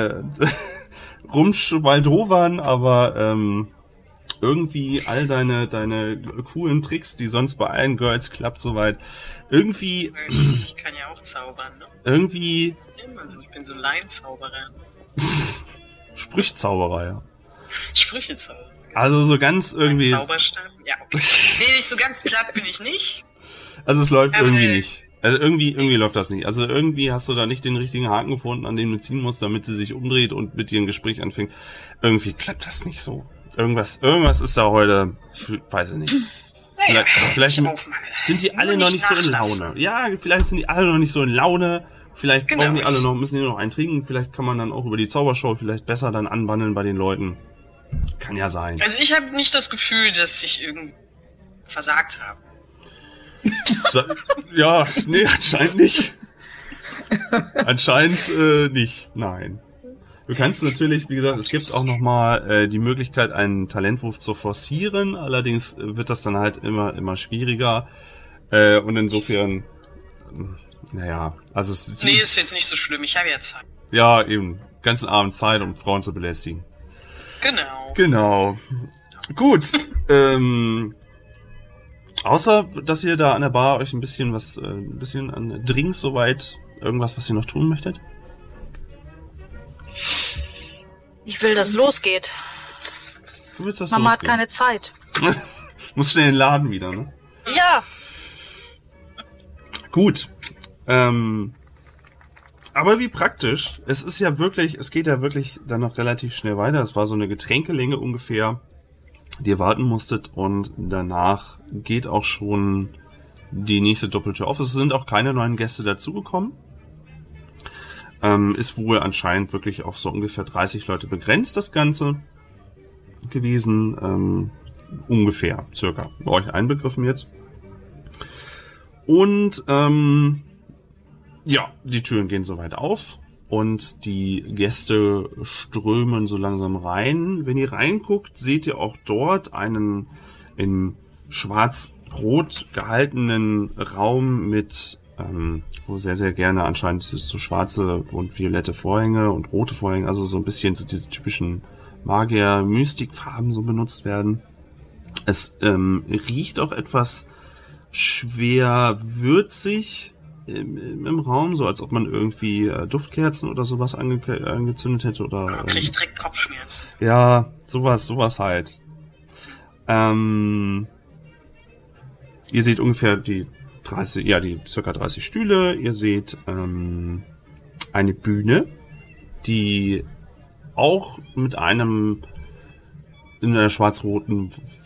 rumschwaldowern, aber irgendwie all deine coolen Tricks, die sonst bei allen Girls klappt soweit, irgendwie... Ich kann ja auch zaubern, ne? Irgendwie... Also ich bin so ein Laienzauberer. Sprüchzauberer, ja. Sprüchezauberer. Also so ganz irgendwie... Zauberstab? Ja, okay. Nee, nicht so ganz platt bin ich nicht. Also es läuft irgendwie nicht. Also irgendwie läuft das nicht. Also irgendwie hast du da nicht den richtigen Haken gefunden, an dem du ziehen musst, damit sie sich umdreht und mit dir ein Gespräch anfängt. Irgendwie klappt das nicht so. Irgendwas ist da heute, weiß ich nicht. Naja, vielleicht sind die alle noch nicht so in Laune. Ja, vielleicht sind die alle noch nicht so in Laune. Vielleicht brauchen die alle noch, müssen die noch einen trinken. Vielleicht kann man dann auch über die Zaubershow vielleicht besser dann anwandeln bei den Leuten. Kann ja sein. Also ich habe nicht das Gefühl, dass ich irgendwie versagt habe. Ja, nee, anscheinend nicht. Anscheinend nicht, nein. Du kannst natürlich, wie gesagt, es gibt auch nochmal die Möglichkeit, einen Talentwurf zu forcieren. Allerdings wird das dann halt immer schwieriger. Und insofern, naja, also es nee, ist jetzt nicht so schlimm, ich habe ja Zeit. Ja, eben. Ganzen Abend Zeit, um Frauen zu belästigen. Genau. Gut. Außer, dass ihr da an der Bar euch ein bisschen an Drinks soweit, irgendwas, was ihr noch tun möchtet? Ich will, dass es losgeht. Du willst, dass Mama losgehen? hat keine Zeit. Muss schnell in den Laden wieder, ne? Ja. Gut. Aber wie praktisch. Es geht ja wirklich dann noch relativ schnell weiter. Es war so eine Getränkelänge ungefähr, die ihr warten musstet, und danach geht auch schon die nächste Doppeltür auf. Es sind auch keine neuen Gäste dazugekommen. Ist wohl anscheinend wirklich auf so ungefähr 30 Leute begrenzt, das Ganze gewesen. Ungefähr, circa. Bei euch einbegriffen jetzt. Und ja, die Türen gehen soweit auf und die Gäste strömen so langsam rein. Wenn ihr reinguckt, seht ihr auch dort einen in schwarz-rot gehaltenen Raum mit, wo sehr, sehr gerne anscheinend so schwarze und violette Vorhänge und rote Vorhänge, also so ein bisschen so diese typischen Magier-Mystikfarben so benutzt werden. Es riecht auch etwas schwer würzig im Raum, so als ob man irgendwie Duftkerzen oder sowas angezündet hätte oder... krieg ich direkt Kopfschmerzen. Ja, sowas halt. Ihr seht ungefähr die circa 30 Stühle. Ihr seht eine Bühne, die auch mit einem in der schwarz-roten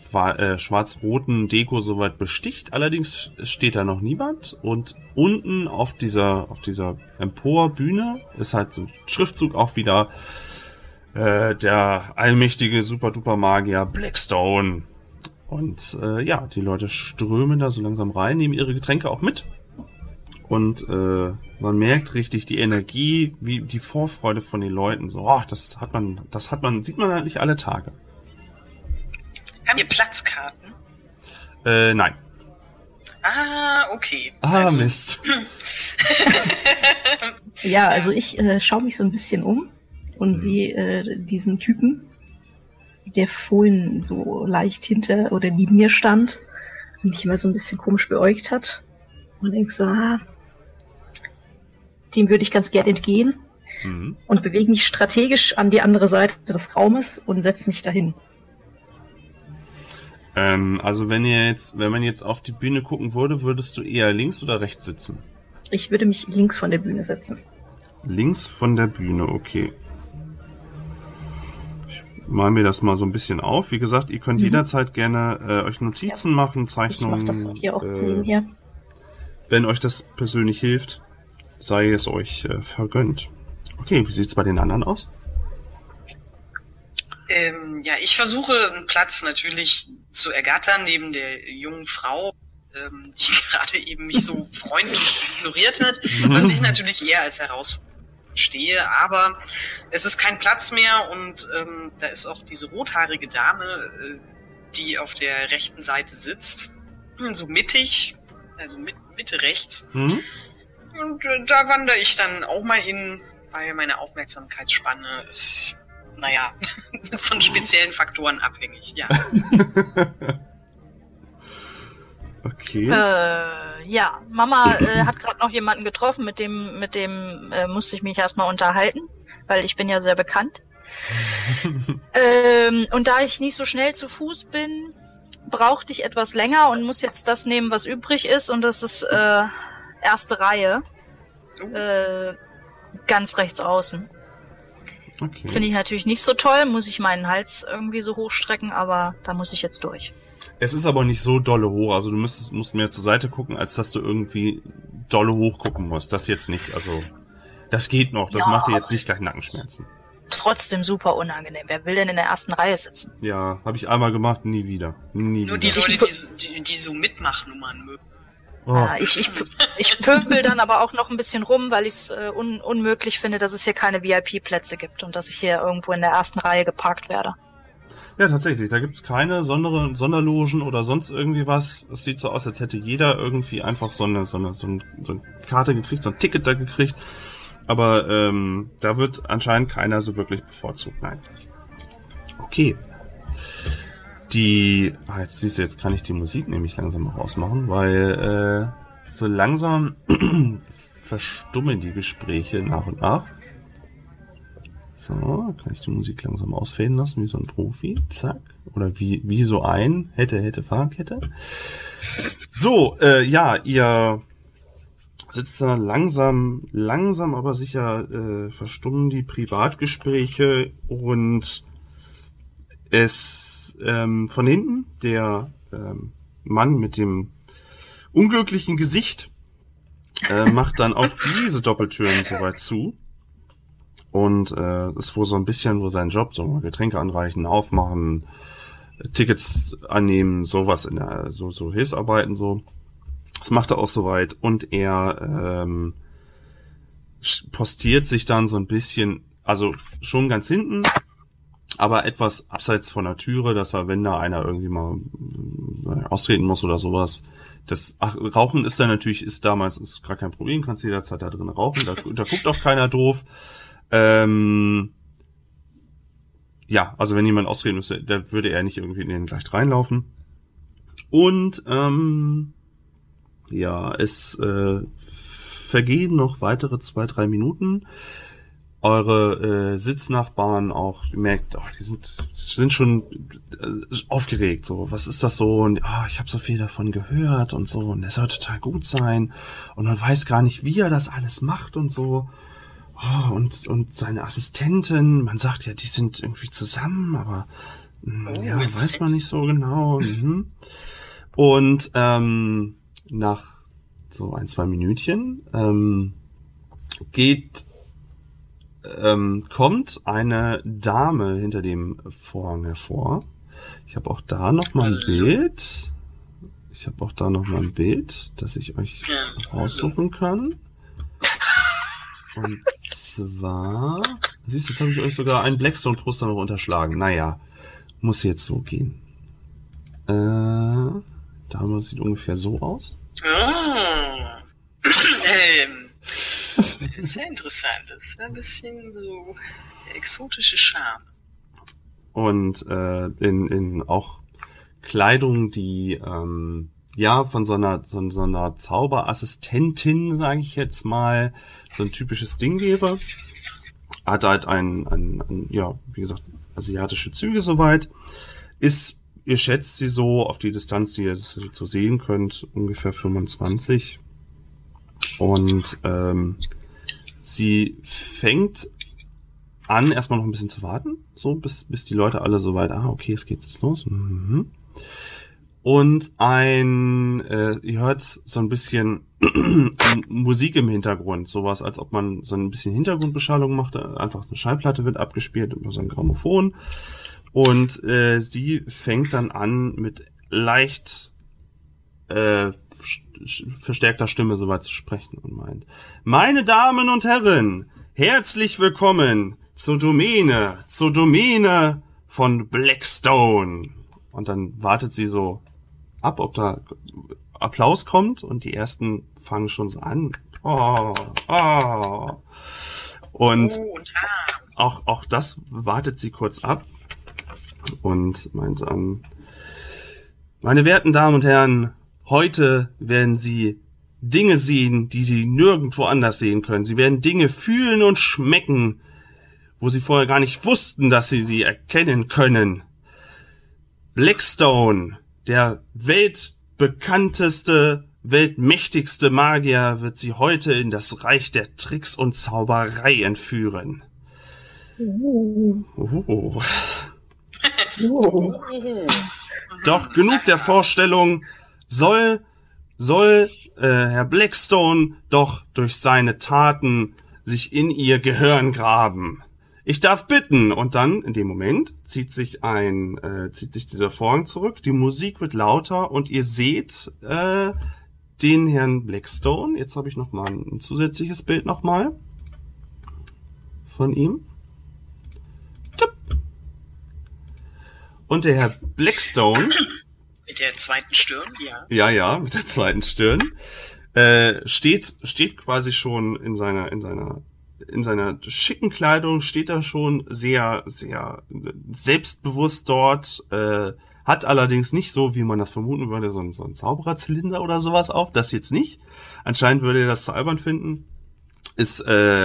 Deko soweit besticht. Allerdings steht da noch niemand. Und unten auf dieser Emporbühne ist halt so ein Schriftzug auch wieder der allmächtige Super-Duper-Magier Blackstone. Und ja, die Leute strömen da so langsam rein, nehmen ihre Getränke auch mit. Und man merkt richtig die Energie, wie die Vorfreude von den Leuten. So, sieht man halt nicht alle Tage. Haben wir Platzkarten? Nein. Ah, okay. Also. Mist. Ja, also ich schaue mich so ein bisschen um und sehe diesen Typen, der vorhin so leicht hinter oder neben mir stand und mich immer so ein bisschen komisch beäugt hat. Und denk so, dem würde ich ganz gern entgehen. und bewege mich strategisch an die andere Seite des Raumes und setze mich dahin. Also wenn man jetzt auf die Bühne gucken würde, würdest du eher links oder rechts sitzen? Ich würde mich links von der Bühne setzen. Links von der Bühne, okay. Ich mal mir das mal so ein bisschen auf. Wie gesagt, ihr könnt jederzeit gerne euch Notizen machen, Zeichnungen. Ich mache das hier auch nebenher. Wenn euch das persönlich hilft, sei es euch vergönnt. Okay, wie sieht's bei den anderen aus? Ja, ich versuche einen Platz natürlich zu ergattern neben der jungen Frau, die gerade eben mich so freundlich ignoriert hat, was ich natürlich eher als Herausforderung stehe, aber es ist kein Platz mehr und da ist auch diese rothaarige Dame, die auf der rechten Seite sitzt, so mittig, also Mitte rechts. Und da wandere ich dann auch mal hin, weil meine Aufmerksamkeitsspanne ist, naja, von speziellen Faktoren abhängig, ja. Okay. Ja, Mama hat gerade noch jemanden getroffen, mit dem musste ich mich erstmal unterhalten, weil ich bin ja sehr bekannt. Und da ich nicht so schnell zu Fuß bin, brauchte ich etwas länger und muss jetzt das nehmen, was übrig ist, und das ist erste Reihe. Ganz rechts außen. Okay. Finde ich natürlich nicht so toll, muss ich meinen Hals irgendwie so hochstrecken, aber da muss ich jetzt durch. Es ist aber nicht so dolle hoch, also du musst mehr zur Seite gucken, als dass du irgendwie dolle hoch gucken musst. Das jetzt nicht, also das geht noch, das macht dir jetzt nicht gleich Nackenschmerzen. Trotzdem super unangenehm. Wer will denn in der ersten Reihe sitzen? Ja, habe ich einmal gemacht, nie wieder. Nur die Leute, die so Mitmachnummern mögen. Oh. Ja, ich pömpel dann aber auch noch ein bisschen rum, weil ich es unmöglich finde, dass es hier keine VIP-Plätze gibt und dass ich hier irgendwo in der ersten Reihe geparkt werde. Ja, tatsächlich, da gibt's keine Sonderlogen oder sonst irgendwie was. Es sieht so aus, als hätte jeder irgendwie einfach so eine Karte gekriegt, so ein Ticket da gekriegt. Aber da wird anscheinend keiner so wirklich bevorzugt. Nein. Okay. Jetzt siehst du, jetzt kann ich die Musik nämlich langsam auch ausmachen, weil so langsam verstummen die Gespräche nach und nach. So, kann ich die Musik langsam ausfaden lassen, wie so ein Profi. Zack. Oder wie so ein hätte Fahrradkette. So, ja, ihr sitzt da langsam aber sicher verstummen die Privatgespräche und es von hinten der Mann mit dem unglücklichen Gesicht macht dann auch diese Doppeltüren soweit zu. Und ist wohl so ein bisschen wo sein Job, so Getränke anreichen, aufmachen, Tickets annehmen, sowas in der, so Hilfsarbeiten so. Das macht er auch soweit. Und er postiert sich dann so ein bisschen, also schon ganz hinten, aber etwas abseits von der Türe, dass er, wenn da einer irgendwie mal austreten muss oder sowas, Rauchen ist da natürlich, ist gar kein Problem, kannst jederzeit da drin rauchen, da guckt auch keiner doof. Ja, also wenn jemand austreten müsste, da würde er nicht irgendwie in den gleich reinlaufen. Und ja, es vergehen noch weitere 2-3 Minuten. Eure Sitznachbarn auch merkt, die sind schon aufgeregt. So, was ist das so? Und ich habe so viel davon gehört und so. Und er soll total gut sein. Und man weiß gar nicht, wie er das alles macht und so. Und seine Assistentin, man sagt ja, die sind irgendwie zusammen, aber weiß man nicht so genau. Und nach so 1-2 Minütchen kommt eine Dame hinter dem Vorhang hervor. Ich habe auch da noch mal ein Bild. Das ich euch raussuchen kann. Und zwar, siehst du, jetzt habe ich euch sogar einen Blackstone-Poster noch unterschlagen. Naja, muss jetzt so gehen. Dame sieht ungefähr so aus. Sehr interessant. Das ist ein bisschen so exotische Charme. Und in auch Kleidung, die von so einer Zauberassistentin, sage ich jetzt mal, so ein typisches Ding wäre. hat halt ja, wie gesagt, asiatische Züge soweit. Ihr schätzt sie so auf die Distanz, die ihr so sehen könnt, ungefähr 25. Und sie fängt an, erstmal noch ein bisschen zu warten, so bis die Leute alle so weit, okay, es geht jetzt los. Mhm. Und ihr hört so ein bisschen Musik im Hintergrund, sowas, als ob man so ein bisschen Hintergrundbeschallung macht, einfach eine Schallplatte wird abgespielt über so ein Grammophon. Und sie fängt dann an, mit leicht verstärkter Stimme soweit zu sprechen und meint: Meine Damen und Herren, herzlich willkommen zur Domäne von Blackstone. Und dann wartet sie so ab, ob da Applaus kommt, und die ersten fangen schon so an. Und auch das wartet sie kurz ab und meint an: Meine werten Damen und Herren, heute werden Sie Dinge sehen, die Sie nirgendwo anders sehen können. Sie werden Dinge fühlen und schmecken, wo Sie vorher gar nicht wussten, dass Sie sie erkennen können. Blackstone, der weltbekannteste, weltmächtigste Magier, wird Sie heute in das Reich der Tricks und Zauberei entführen. Doch genug der Vorstellung, soll Herr Blackstone doch durch seine Taten sich in ihr Gehirn graben. Ich darf bitten. Und dann, in dem Moment, zieht sich dieser Vorhang zurück, die Musik wird lauter und ihr seht den Herrn Blackstone. Jetzt habe ich nochmal ein zusätzliches Bild nochmal von ihm. Und der Herr Blackstone... Mit der zweiten Stirn, ja. Ja, mit der zweiten Stirn. Steht quasi schon in seiner schicken Kleidung, steht er schon sehr, sehr selbstbewusst dort, hat allerdings nicht so, wie man das vermuten würde, so ein Zaubererzylinder oder sowas auf, das jetzt nicht. Anscheinend würde er das zu albern finden. Ist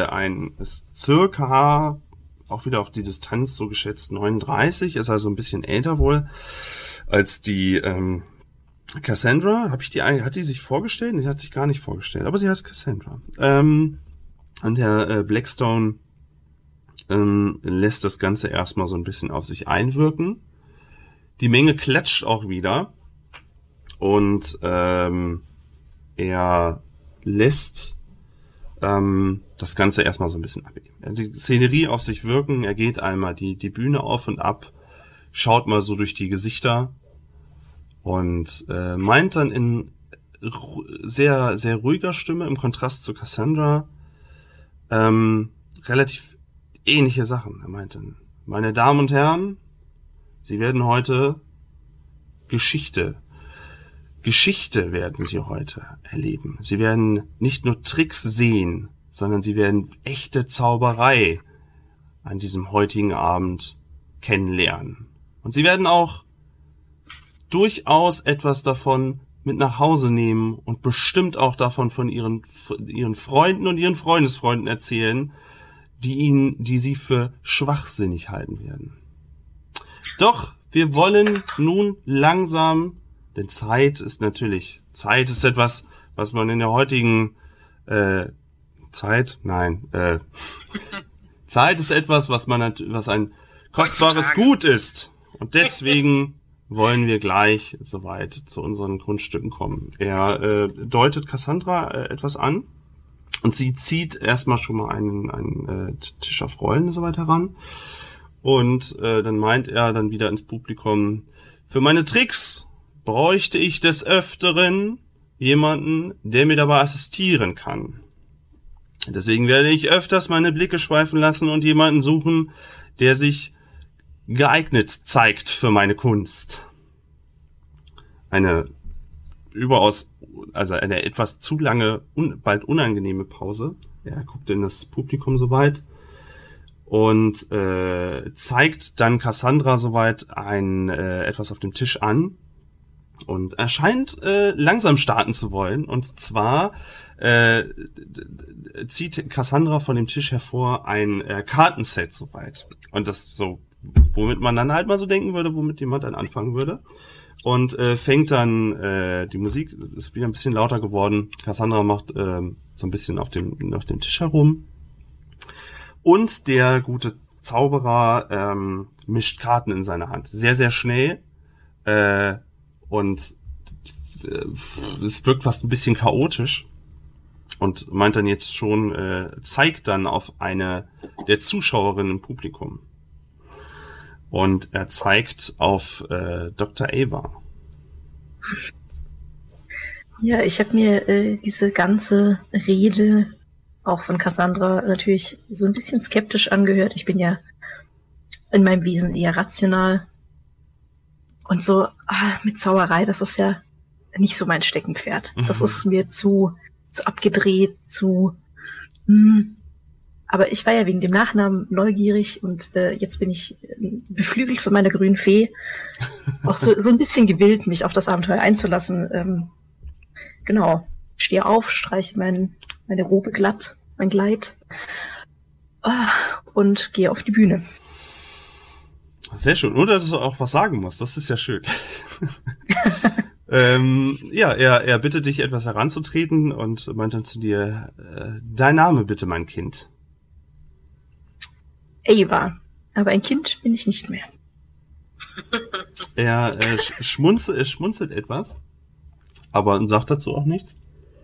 circa, auch wieder auf die Distanz so geschätzt 39, ist also ein bisschen älter wohl als die Cassandra. Hat sie sich vorgestellt? Nee, sie hat sich gar nicht vorgestellt, aber sie heißt Cassandra. Und Herr Blackstone lässt das Ganze erstmal so ein bisschen auf sich einwirken. Die Menge klatscht auch wieder. Und er lässt das Ganze erstmal so ein bisschen abgeben. Die Szenerie auf sich wirken. Er geht einmal die Bühne auf und ab, schaut mal so durch die Gesichter und meint dann in sehr, sehr ruhiger Stimme im Kontrast zu Cassandra relativ ähnliche Sachen. Er meint dann: Meine Damen und Herren, Sie werden heute Geschichte werden Sie heute erleben. Sie werden nicht nur Tricks sehen, sondern Sie werden echte Zauberei an diesem heutigen Abend kennenlernen. Und Sie werden auch durchaus etwas davon mit nach Hause nehmen und bestimmt auch davon von ihren Freunden und ihren Freundesfreunden erzählen, die Sie für schwachsinnig halten werden. Doch wir wollen nun langsam, denn Zeit ist etwas, was man in der heutigen Zeit ist etwas, was ein kostbares Gut ist. Und deswegen wollen wir gleich soweit zu unseren Grundstücken kommen. Er deutet Cassandra etwas an und sie zieht erstmal schon mal einen Tisch auf Rollen soweit heran. Und dann meint er dann wieder ins Publikum: Für meine Tricks bräuchte ich des Öfteren jemanden, der mir dabei assistieren kann. Deswegen werde ich öfters meine Blicke schweifen lassen und jemanden suchen, der sich geeignet zeigt für meine Kunst. Eine etwas zu lange, bald unangenehme Pause. Er guckt in das Publikum soweit und zeigt dann Cassandra soweit etwas auf dem Tisch an. Und er scheint langsam starten zu wollen. Und zwar zieht Cassandra von dem Tisch hervor ein Kartenset soweit. Und das so, womit man dann halt mal so denken würde, womit jemand dann anfangen würde. Und fängt dann, die Musik ist wieder ein bisschen lauter geworden. Cassandra macht so ein bisschen auf dem Tisch herum. Und der gute Zauberer mischt Karten in seine Hand. Sehr, sehr schnell. Und es wirkt fast ein bisschen chaotisch. Und meint dann jetzt schon, zeigt dann auf eine der Zuschauerinnen im Publikum. Und er zeigt auf Dr. Ava. Ja, ich habe mir diese ganze Rede auch von Cassandra natürlich so ein bisschen skeptisch angehört. Ich bin ja in meinem Wesen eher rational. Und so mit Zauberei, das ist ja nicht so mein Steckenpferd. Das ist mir zu abgedreht, aber ich war ja wegen dem Nachnamen neugierig und jetzt bin ich beflügelt von meiner grünen Fee. Auch so ein bisschen gewillt, mich auf das Abenteuer einzulassen. Genau. Stehe auf, streiche meine Robe glatt, mein Kleid und gehe auf die Bühne. Sehr schön. Oder dass du auch was sagen musst. Das ist ja schön. Ja, er bittet dich, etwas heranzutreten und meint dann zu dir, dein Name bitte, mein Kind. Ava. Aber ein Kind bin ich nicht mehr. Er schmunzelt etwas, aber sagt dazu auch nichts.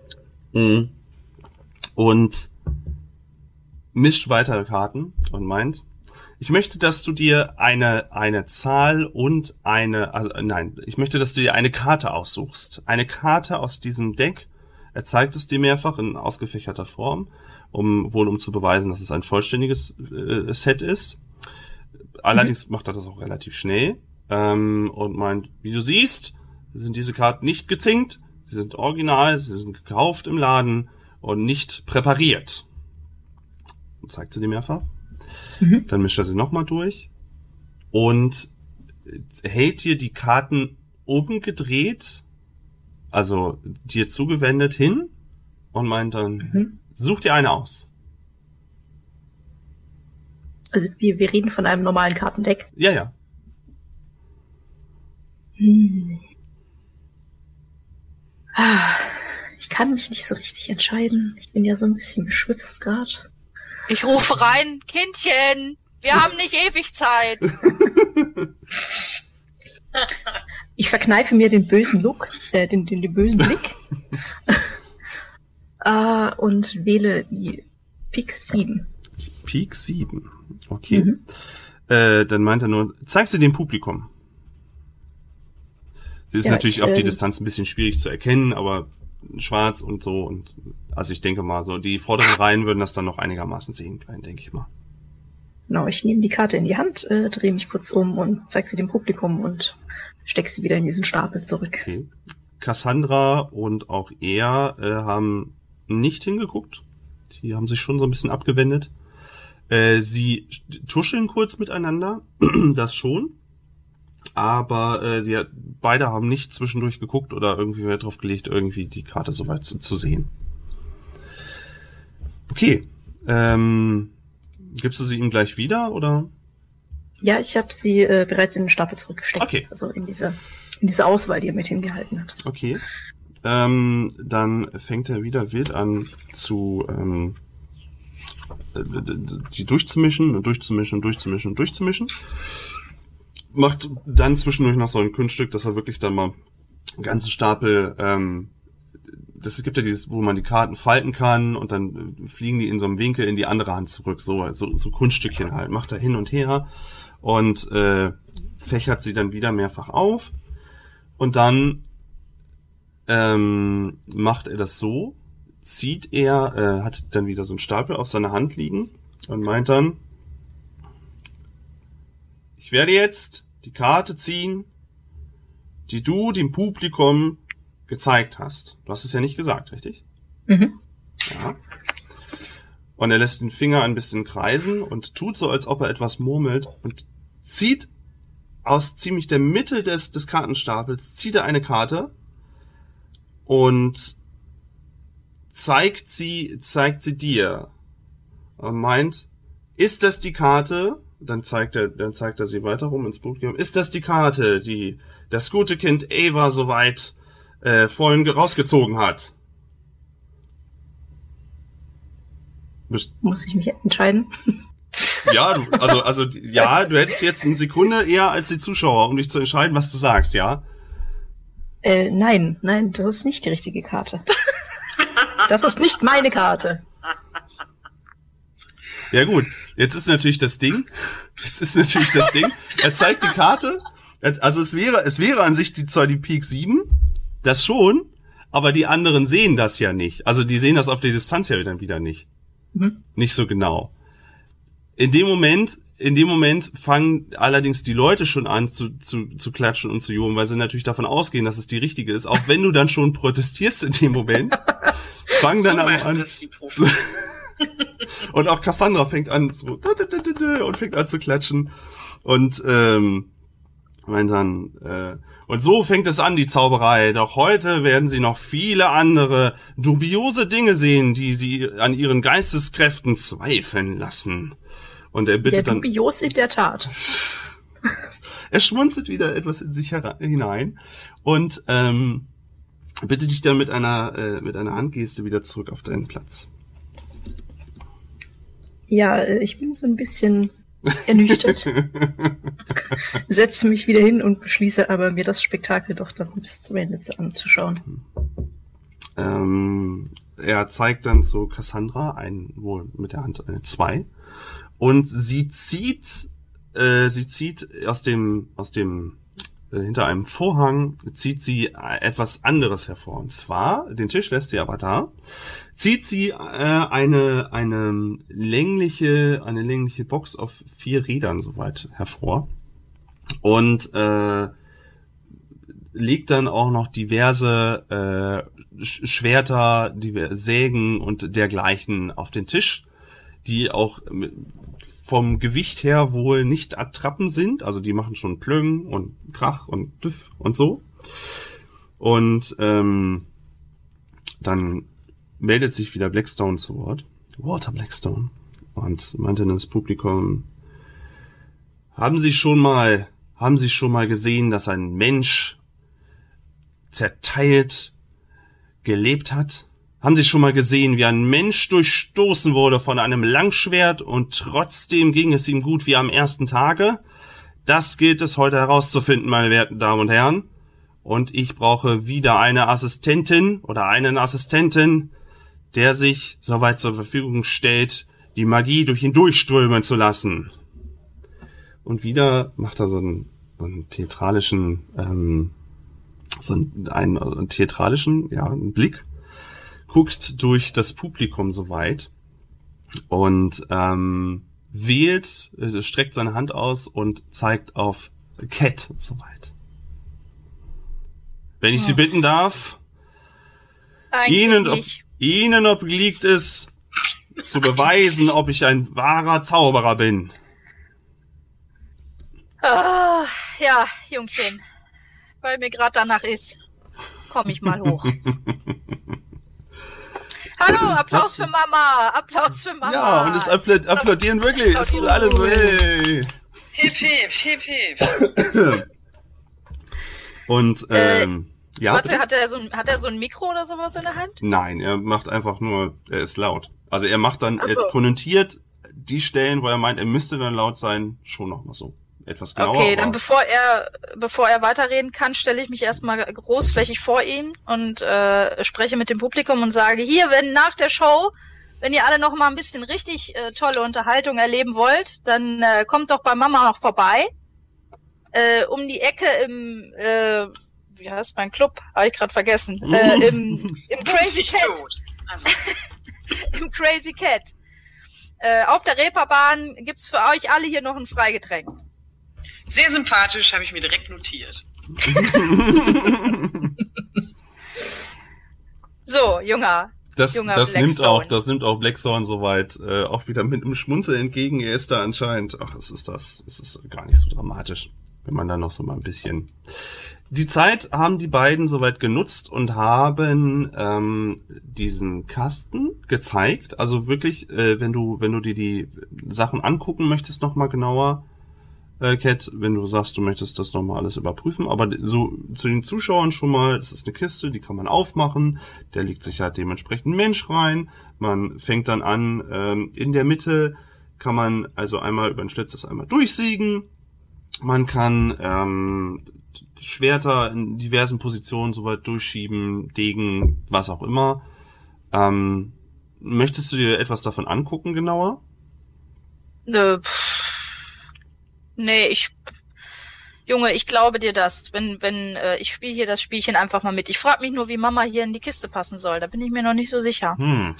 Und mischt weitere Karten und meint, ich möchte, dass du dir eine Zahl und ich möchte, dass du dir eine Karte aussuchst. Eine Karte aus diesem Deck. Er zeigt es dir mehrfach in ausgefächerter Form, um zu beweisen, dass es ein vollständiges Set ist. Allerdings macht er das auch relativ schnell. Und meint, wie du siehst, sind diese Karten nicht gezinkt, sie sind original, sie sind gekauft im Laden und nicht präpariert. Und zeigt sie dir mehrfach. Dann mischt er sie nochmal durch und hält dir die Karten oben gedreht, also dir zugewendet hin und meint dann, such dir eine aus. Also wir reden von einem normalen Kartendeck? Ja. Ich kann mich nicht so richtig entscheiden. Ich bin ja so ein bisschen beschwipst gerade. Ich rufe rein, Kindchen, wir haben nicht ewig Zeit. Ich verkneife mir den bösen Look, den bösen Blick und wähle die Pik 7. Pik 7, okay. Dann meint er nur, zeig sie dem Publikum. Sie ist natürlich auf die Distanz ein bisschen schwierig zu erkennen, aber schwarz und so und also ich denke mal so, die vorderen Reihen würden das dann noch einigermaßen sehen können, denke ich mal. Genau, ich nehme die Karte in die Hand, drehe mich kurz um und zeige sie dem Publikum und stecke sie wieder in diesen Stapel zurück. Okay. Cassandra und auch er haben nicht hingeguckt. Die haben sich schon so ein bisschen abgewendet. Sie tuscheln kurz miteinander, das schon. Aber beide haben nicht zwischendurch geguckt oder irgendwie Wert drauf gelegt, irgendwie die Karte soweit zu sehen. Okay. Gibst du sie ihm gleich wieder, oder? Ja, ich habe sie bereits in den Stapel zurückgesteckt. Okay. Also in diese Auswahl, die er mit hingehalten hat. Okay. Dann fängt er wieder wild an die durchzumischen. Macht dann zwischendurch noch so ein Kunststück, dass er wirklich dann mal einen ganzen Stapel, das gibt ja dieses, wo man die Karten falten kann und dann fliegen die in so einem Winkel in die andere Hand zurück, so Kunststückchen halt, macht er hin und her und fächert sie dann wieder mehrfach auf und dann macht er das so, hat dann wieder so einen Stapel auf seiner Hand liegen und meint dann, ich werde jetzt die Karte ziehen, die du dem Publikum gezeigt hast. Du hast es ja nicht gesagt, richtig? Ja. Und er lässt den Finger ein bisschen kreisen und tut so, als ob er etwas murmelt und zieht aus ziemlich der Mitte des Kartenstapels zieht er eine Karte und zeigt sie dir. Er meint, ist das die Karte? Dann zeigt er sie weiter rum ins Publikum. Ist das die Karte, die das gute Kind Ava soweit vorhin rausgezogen hat? Muss ich mich entscheiden? Ja, du hättest jetzt eine Sekunde eher als die Zuschauer, um dich zu entscheiden, was du sagst, ja? Nein, das ist nicht die richtige Karte. Das ist nicht meine Karte. Ja gut, jetzt ist natürlich das Ding, er zeigt die Karte, also es wäre an sich zwar die Pik 7, das schon, aber die anderen sehen das ja nicht. Also die sehen das auf der Distanz ja dann wieder nicht. Nicht so genau. In dem Moment fangen allerdings die Leute schon an zu klatschen und zu johlen, weil sie natürlich davon ausgehen, dass es die richtige ist. Auch wenn du dann schon protestierst in dem Moment, fangen dann an. Und auch Cassandra fängt an und fängt an zu klatschen und meint dann und so fängt es an, die Zauberei. Doch heute werden sie noch viele andere dubiose Dinge sehen, die sie an ihren Geisteskräften zweifeln lassen. Und er bittet dann. Dubios in der Tat. Er schmunzelt wieder etwas in sich hinein und bittet dich dann mit einer Handgeste wieder zurück auf deinen Platz. Ja, ich bin so ein bisschen ernüchtert. Setze mich wieder hin und beschließe aber, mir das Spektakel doch dann bis zum Ende anzuschauen. Er zeigt dann zu Cassandra wohl mit der Hand eine 2 und sie zieht aus dem hinter einem Vorhang zieht sie etwas anderes hervor. Und zwar, den Tisch lässt sie aber da, zieht sie eine längliche Box auf 4 Rädern soweit hervor und legt dann auch noch diverse Schwerter, Sägen und dergleichen auf den Tisch, die auch vom Gewicht her wohl nicht Attrappen sind, also die machen schon Plöng und Krach und Düff und so. Und dann meldet sich wieder Blackstone zu Wort, Walter Blackstone, und meinte in das Publikum, haben Sie schon mal gesehen, dass ein Mensch zerteilt gelebt hat? Haben Sie schon mal gesehen, wie ein Mensch durchstoßen wurde von einem Langschwert und trotzdem ging es ihm gut wie am ersten Tage? Das gilt es heute herauszufinden, meine werten Damen und Herren. Und ich brauche wieder eine Assistentin oder einen Assistenten, der sich soweit zur Verfügung stellt, die Magie durch ihn durchströmen zu lassen. Und wieder macht er so einen theatralischen, einen Blick, guckt durch das Publikum soweit und streckt seine Hand aus und zeigt auf Cat soweit. Wenn ich Sie bitten darf, Ihnen obliegt es, zu beweisen, ob ich ein wahrer Zauberer bin. Ja, Jungchen, weil mir gerade danach ist, komm ich mal hoch. Hallo, Applaus für Mama, Applaus für Mama. Ja, und es applaudieren wirklich. Es ist alle so, hey. Hip, hip, hip, hip. Und, ja. Warte, hat er so ein Mikro oder sowas in der Hand? Nein, er macht einfach nur, er ist laut. Also er macht dann, er konnotiert die Stellen, wo er meint, er müsste dann laut sein, schon noch mal so. Etwas genauer. Okay, dann bevor er weiterreden kann, stelle ich mich erstmal großflächig vor ihn und spreche mit dem Publikum und sage, hier, wenn nach der Show, wenn ihr alle noch mal ein bisschen richtig tolle Unterhaltung erleben wollt, dann kommt doch bei Mama noch vorbei. Um die Ecke im, wie heißt mein Club? Habe ich gerade vergessen. Im Crazy Cat. Also. Im Crazy Cat. Auf der Reeperbahn gibt's für euch alle hier noch ein Freigetränk. Sehr sympathisch, habe ich mir direkt notiert. So, Junger. Das nimmt auch Blackthorn soweit auch wieder mit einem Schmunzel entgegen. Er ist da anscheinend, es ist gar nicht so dramatisch. wenn man dann noch so mal ein bisschen... Die Zeit haben die beiden soweit genutzt und haben diesen Kasten gezeigt. Also wirklich, wenn du dir die Sachen angucken möchtest noch mal genauer, Cat, wenn du sagst, du möchtest das noch mal alles überprüfen. Aber so zu den Zuschauern schon mal, das ist eine Kiste, die kann man aufmachen. Da legt sich halt dementsprechend ein Mensch rein. Man fängt dann an, in der Mitte kann man also einmal über den Schlitz das einmal durchsägen. Man kann Schwerter in diversen Positionen soweit durchschieben, Degen, was auch immer. Möchtest du dir etwas davon angucken, genauer? Nee, Junge, ich glaube dir das. Wenn ich spiele hier das Spielchen einfach mal mit. Ich frage mich nur, wie Mama hier in die Kiste passen soll. Da bin ich mir noch nicht so sicher.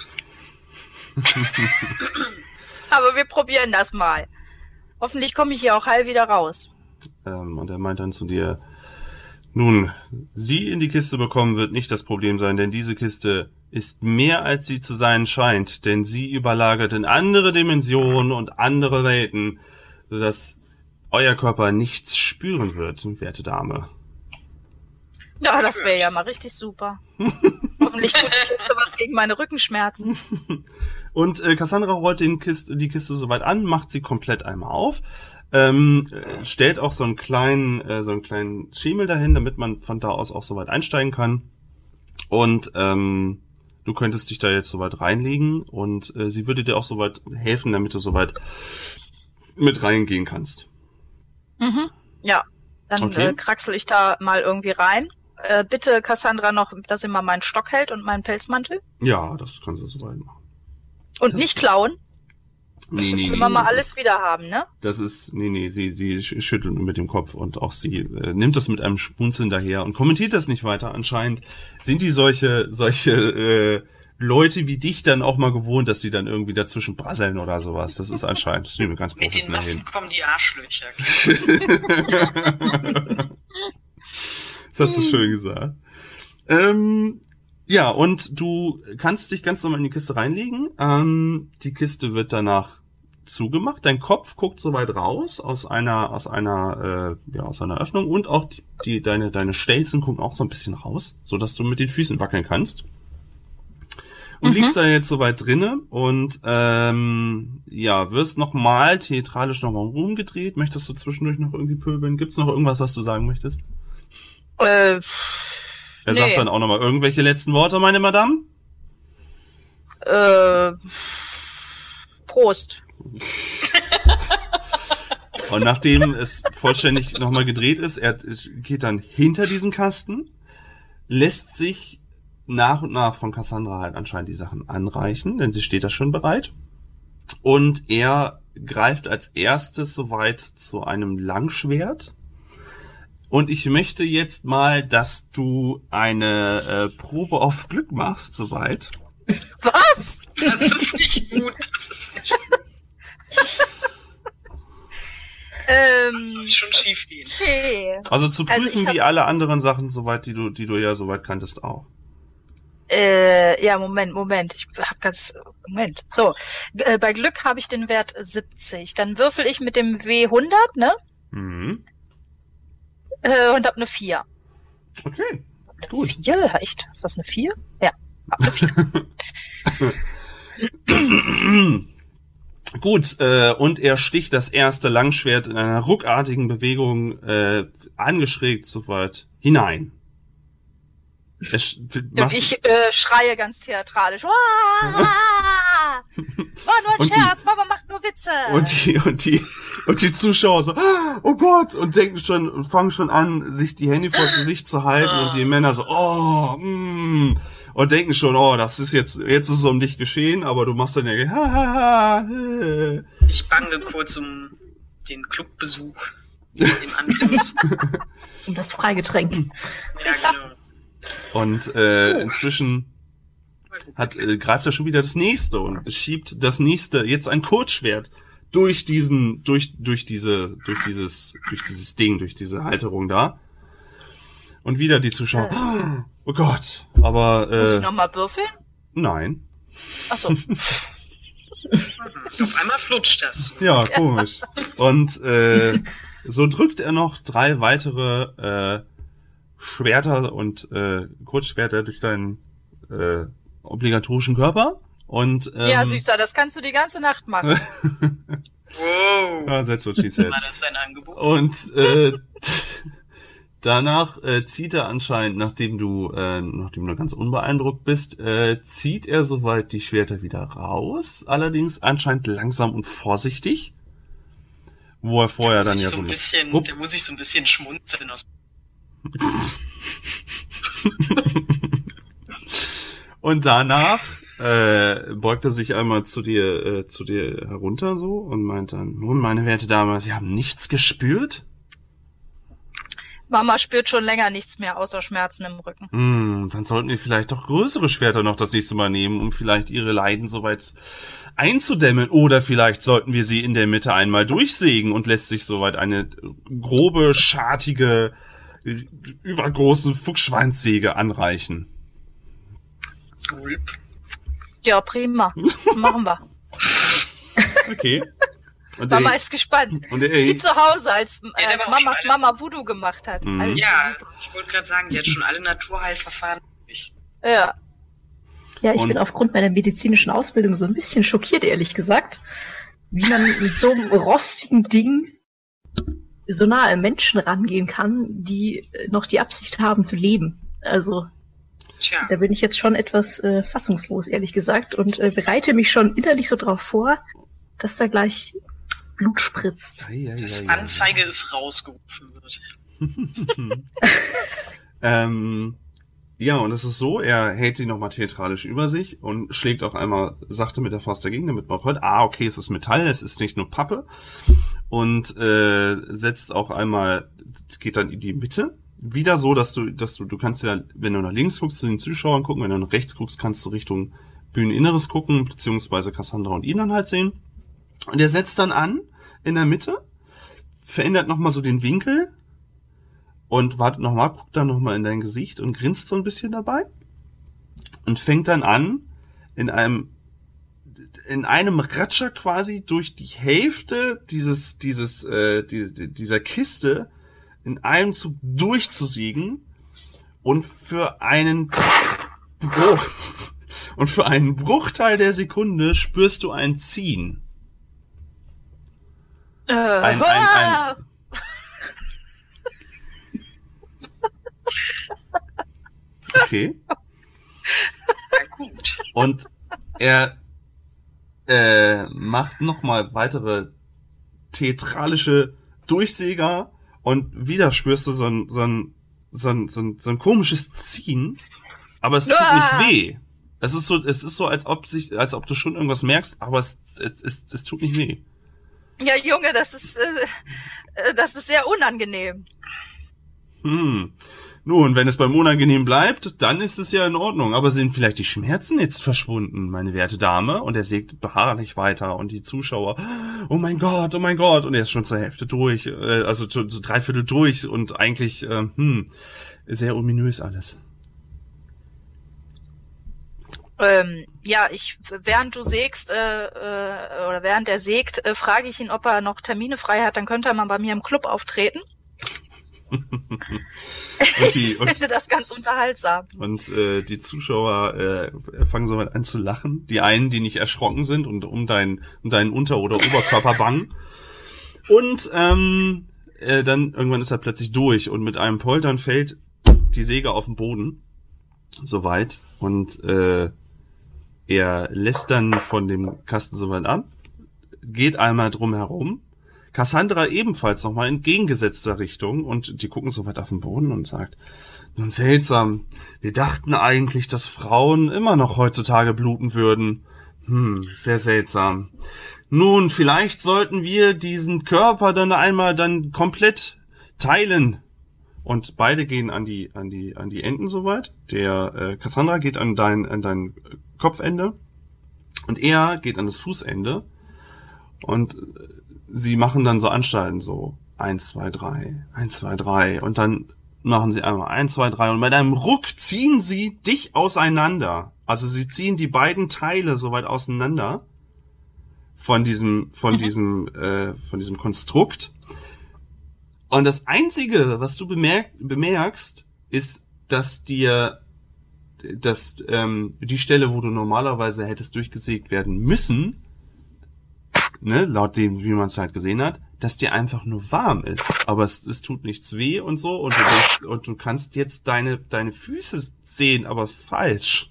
Aber wir probieren das mal. Hoffentlich komme ich hier auch heil wieder raus. Und er meint dann zu dir, nun, sie in die Kiste bekommen wird nicht das Problem sein, denn diese Kiste ist mehr als sie zu sein scheint, denn sie überlagert in andere Dimensionen und andere Welten, sodass euer Körper nichts spüren wird, werte Dame. Ja, das wäre ja mal richtig super. Hoffentlich tut die Kiste was gegen meine Rückenschmerzen. Und Cassandra rollt die Kiste soweit an, macht sie komplett einmal auf. Stellt auch so einen kleinen Schemel dahin, damit man von da aus auch soweit einsteigen kann. Und du könntest dich da jetzt soweit reinlegen und sie würde dir auch soweit helfen, damit du soweit mit reingehen kannst. Mhm. Ja, dann kraxel ich da mal irgendwie rein. Bitte, Cassandra, noch, dass sie mal meinen Stock hält und meinen Pelzmantel. Ja, das kannst du soweit machen. Und das nicht klauen. Nee, das will man mal alles wieder haben, ne? Das ist, sie schüttelt mit dem Kopf und auch sie nimmt das mit einem Schmunzeln daher und kommentiert das nicht weiter. Anscheinend sind die solche Leute wie dich dann auch mal gewohnt, dass sie dann irgendwie dazwischen brasseln oder sowas. Das ist anscheinend, das nehmen wir ganz professionell hin. Mit den Massen kommen die Arschlöcher. Das hast du schön gesagt. Ja, und du kannst dich ganz normal in die Kiste reinlegen. Die Kiste wird danach zugemacht. Dein Kopf guckt soweit raus aus einer Öffnung und auch deine Stelzen gucken auch so ein bisschen raus, so dass du mit den Füßen wackeln kannst. Und liegst da jetzt soweit drinne und wirst nochmal theatralisch nochmal rumgedreht. Möchtest du zwischendurch noch irgendwie pöbeln? Gibt's noch irgendwas, was du sagen möchtest? Er sagt dann auch nochmal irgendwelche letzten Worte, meine Madame? Prost. Und nachdem es vollständig nochmal gedreht ist, er geht dann hinter diesen Kasten, lässt sich nach und nach von Cassandra halt anscheinend die Sachen anreichen, denn sie steht da schon bereit. Und er greift als erstes soweit zu einem Langschwert. Und ich möchte jetzt mal, dass du eine Probe auf Glück machst, soweit. Was? Das ist nicht gut. Das ist nicht gut. Das soll schon schief gehen. Okay. Also zu prüfen wie alle anderen Sachen, soweit, die du ja soweit kanntest auch. Ja, Moment. Moment. So, bei Glück habe ich den Wert 70. Dann würfel ich mit dem W100, ne? Mhm. Und hab eine 4. Okay, gut. 4? Echt? Ist das eine 4? Ja, hab eine 4. Gut, und er sticht das erste Langschwert in einer ruckartigen Bewegung angeschrägt soweit hinein. Und ich schreie ganz theatralisch. War nur ein Scherz, Mama macht nur Witze. Und die Zuschauer so, oh Gott, und fangen schon an, sich die Hände vors Gesicht zu halten und die Männer so, und denken schon, das ist jetzt ist es um dich geschehen, aber du machst dann ja, Ich bange kurz um den Clubbesuch im Anschluss. Um das Freigetränk. Ja, genau. Und inzwischen greift er schon wieder das nächste und schiebt das nächste, jetzt ein Kurzschwert, durch diese Halterung da. Und wieder die Zuschauer, oh Gott, aber... Muss ich nochmal würfeln? Nein. Achso. Auf einmal flutscht das. Ja, komisch. Und So drückt er noch 3 weitere Schwerter und Kurzschwerter durch deinen obligatorischen Körper. Und, ja, Süßer, das kannst du die ganze Nacht machen. Wow. Ja, that's what she said. War das sein Angebot? Und danach zieht er anscheinend, nachdem du ganz unbeeindruckt bist, zieht er soweit die Schwerter wieder raus. Allerdings anscheinend langsam und vorsichtig. Wo er vorher dann ja so ein bisschen, da muss ich so ein bisschen schmunzeln aus. Und danach beugt er sich einmal zu dir herunter so und meint dann, nun, meine werte Dame, Sie haben nichts gespürt? Mama spürt schon länger nichts mehr, außer Schmerzen im Rücken. Dann sollten wir vielleicht doch größere Schwerter noch das nächste Mal nehmen, um vielleicht Ihre Leiden soweit einzudämmen. Oder vielleicht sollten wir sie in der Mitte einmal durchsägen und lässt sich soweit eine grobe, schartige, übergroße Fuchsschwanzsäge anreichen. Ja, prima. Machen wir. Okay. Und Mama ist gespannt. Wie zu Hause, als Mamas Mama Voodoo gemacht hat. Mhm. Ja, ich wollte gerade sagen, die hat schon alle Naturheilverfahren. Ja. Ja, ich bin aufgrund meiner medizinischen Ausbildung so ein bisschen schockiert, ehrlich gesagt, wie man mit so einem rostigen Ding so nah an Menschen rangehen kann, die noch die Absicht haben zu leben. Also, da bin ich jetzt schon etwas fassungslos, ehrlich gesagt, und bereite mich schon innerlich so drauf vor, dass da gleich Blut spritzt. Dass Anzeige ist rausgerufen wird. Ja, und es ist so, er hält sie nochmal theatralisch über sich und schlägt auch einmal sachte mit der Faust dagegen, damit man auch hört, okay, es ist Metall, es ist nicht nur Pappe. Und setzt auch einmal, geht dann in die Mitte. Wieder so, dass du kannst ja, wenn du nach links guckst, zu den Zuschauern gucken, wenn du nach rechts guckst, kannst du Richtung Bühneninneres gucken, beziehungsweise Cassandra und ihn dann halt sehen. Und er setzt dann an, in der Mitte, verändert nochmal so den Winkel und wartet nochmal, guckt dann nochmal in dein Gesicht und grinst so ein bisschen dabei und fängt dann an, in einem Ratscher quasi durch die Hälfte dieser Kiste in einem Zug durchzusiegen und für einen Bruchteil der Sekunde spürst du ein Ziehen. Okay. Ja, gut. Und er macht nochmal weitere theatralische Durchsäger und wieder spürst du so ein komisches Ziehen, aber es tut nicht weh. Es ist so, als ob du schon irgendwas merkst, aber es tut nicht weh. Ja, Junge, das ist sehr unangenehm. Nun, wenn es beim Unangenehm bleibt, dann ist es ja in Ordnung. Aber sind vielleicht die Schmerzen jetzt verschwunden, meine werte Dame? Und er sägt beharrlich weiter und die Zuschauer, oh mein Gott. Und er ist schon zur Hälfte durch, also zu 3/4 durch und eigentlich, sehr ominös alles. Ja, während du sägst, oder während er sägt, frage ich ihn, ob er noch Termine frei hat, dann könnte er mal bei mir im Club auftreten. Ich finde das ganz unterhaltsam. Und die Zuschauer fangen so weit an zu lachen. Die einen, die nicht erschrocken sind und um deinen Unter- oder Oberkörper bangen. Und dann irgendwann ist er plötzlich durch und mit einem Poltern fällt die Säge auf den Boden. Soweit. Und er lässt dann von dem Kasten soweit ab, geht einmal drum herum. Cassandra ebenfalls nochmal in entgegengesetzter Richtung und die gucken so weit auf den Boden und sagt, nun seltsam, wir dachten eigentlich, dass Frauen immer noch heutzutage bluten würden. Sehr seltsam. Nun, vielleicht sollten wir diesen Körper dann einmal komplett teilen. Und beide gehen an die Enden soweit. Der Cassandra geht an dein Kopfende und er geht an das Fußende und sie machen dann so Anstalten, so 1, 2, 3, 1, 2, 3 und dann machen sie einmal 1, 2, 3 und bei einem Ruck ziehen sie dich auseinander. Also sie ziehen die beiden Teile so weit auseinander von diesem Konstrukt Und das Einzige, was du bemerkst, ist, dass die Stelle, wo du normalerweise hättest durchgesägt werden müssen, ne, laut dem, wie man es halt gesehen hat, dass dir einfach nur warm ist. Aber es tut nichts weh und so und du kannst jetzt deine Füße sehen, aber falsch.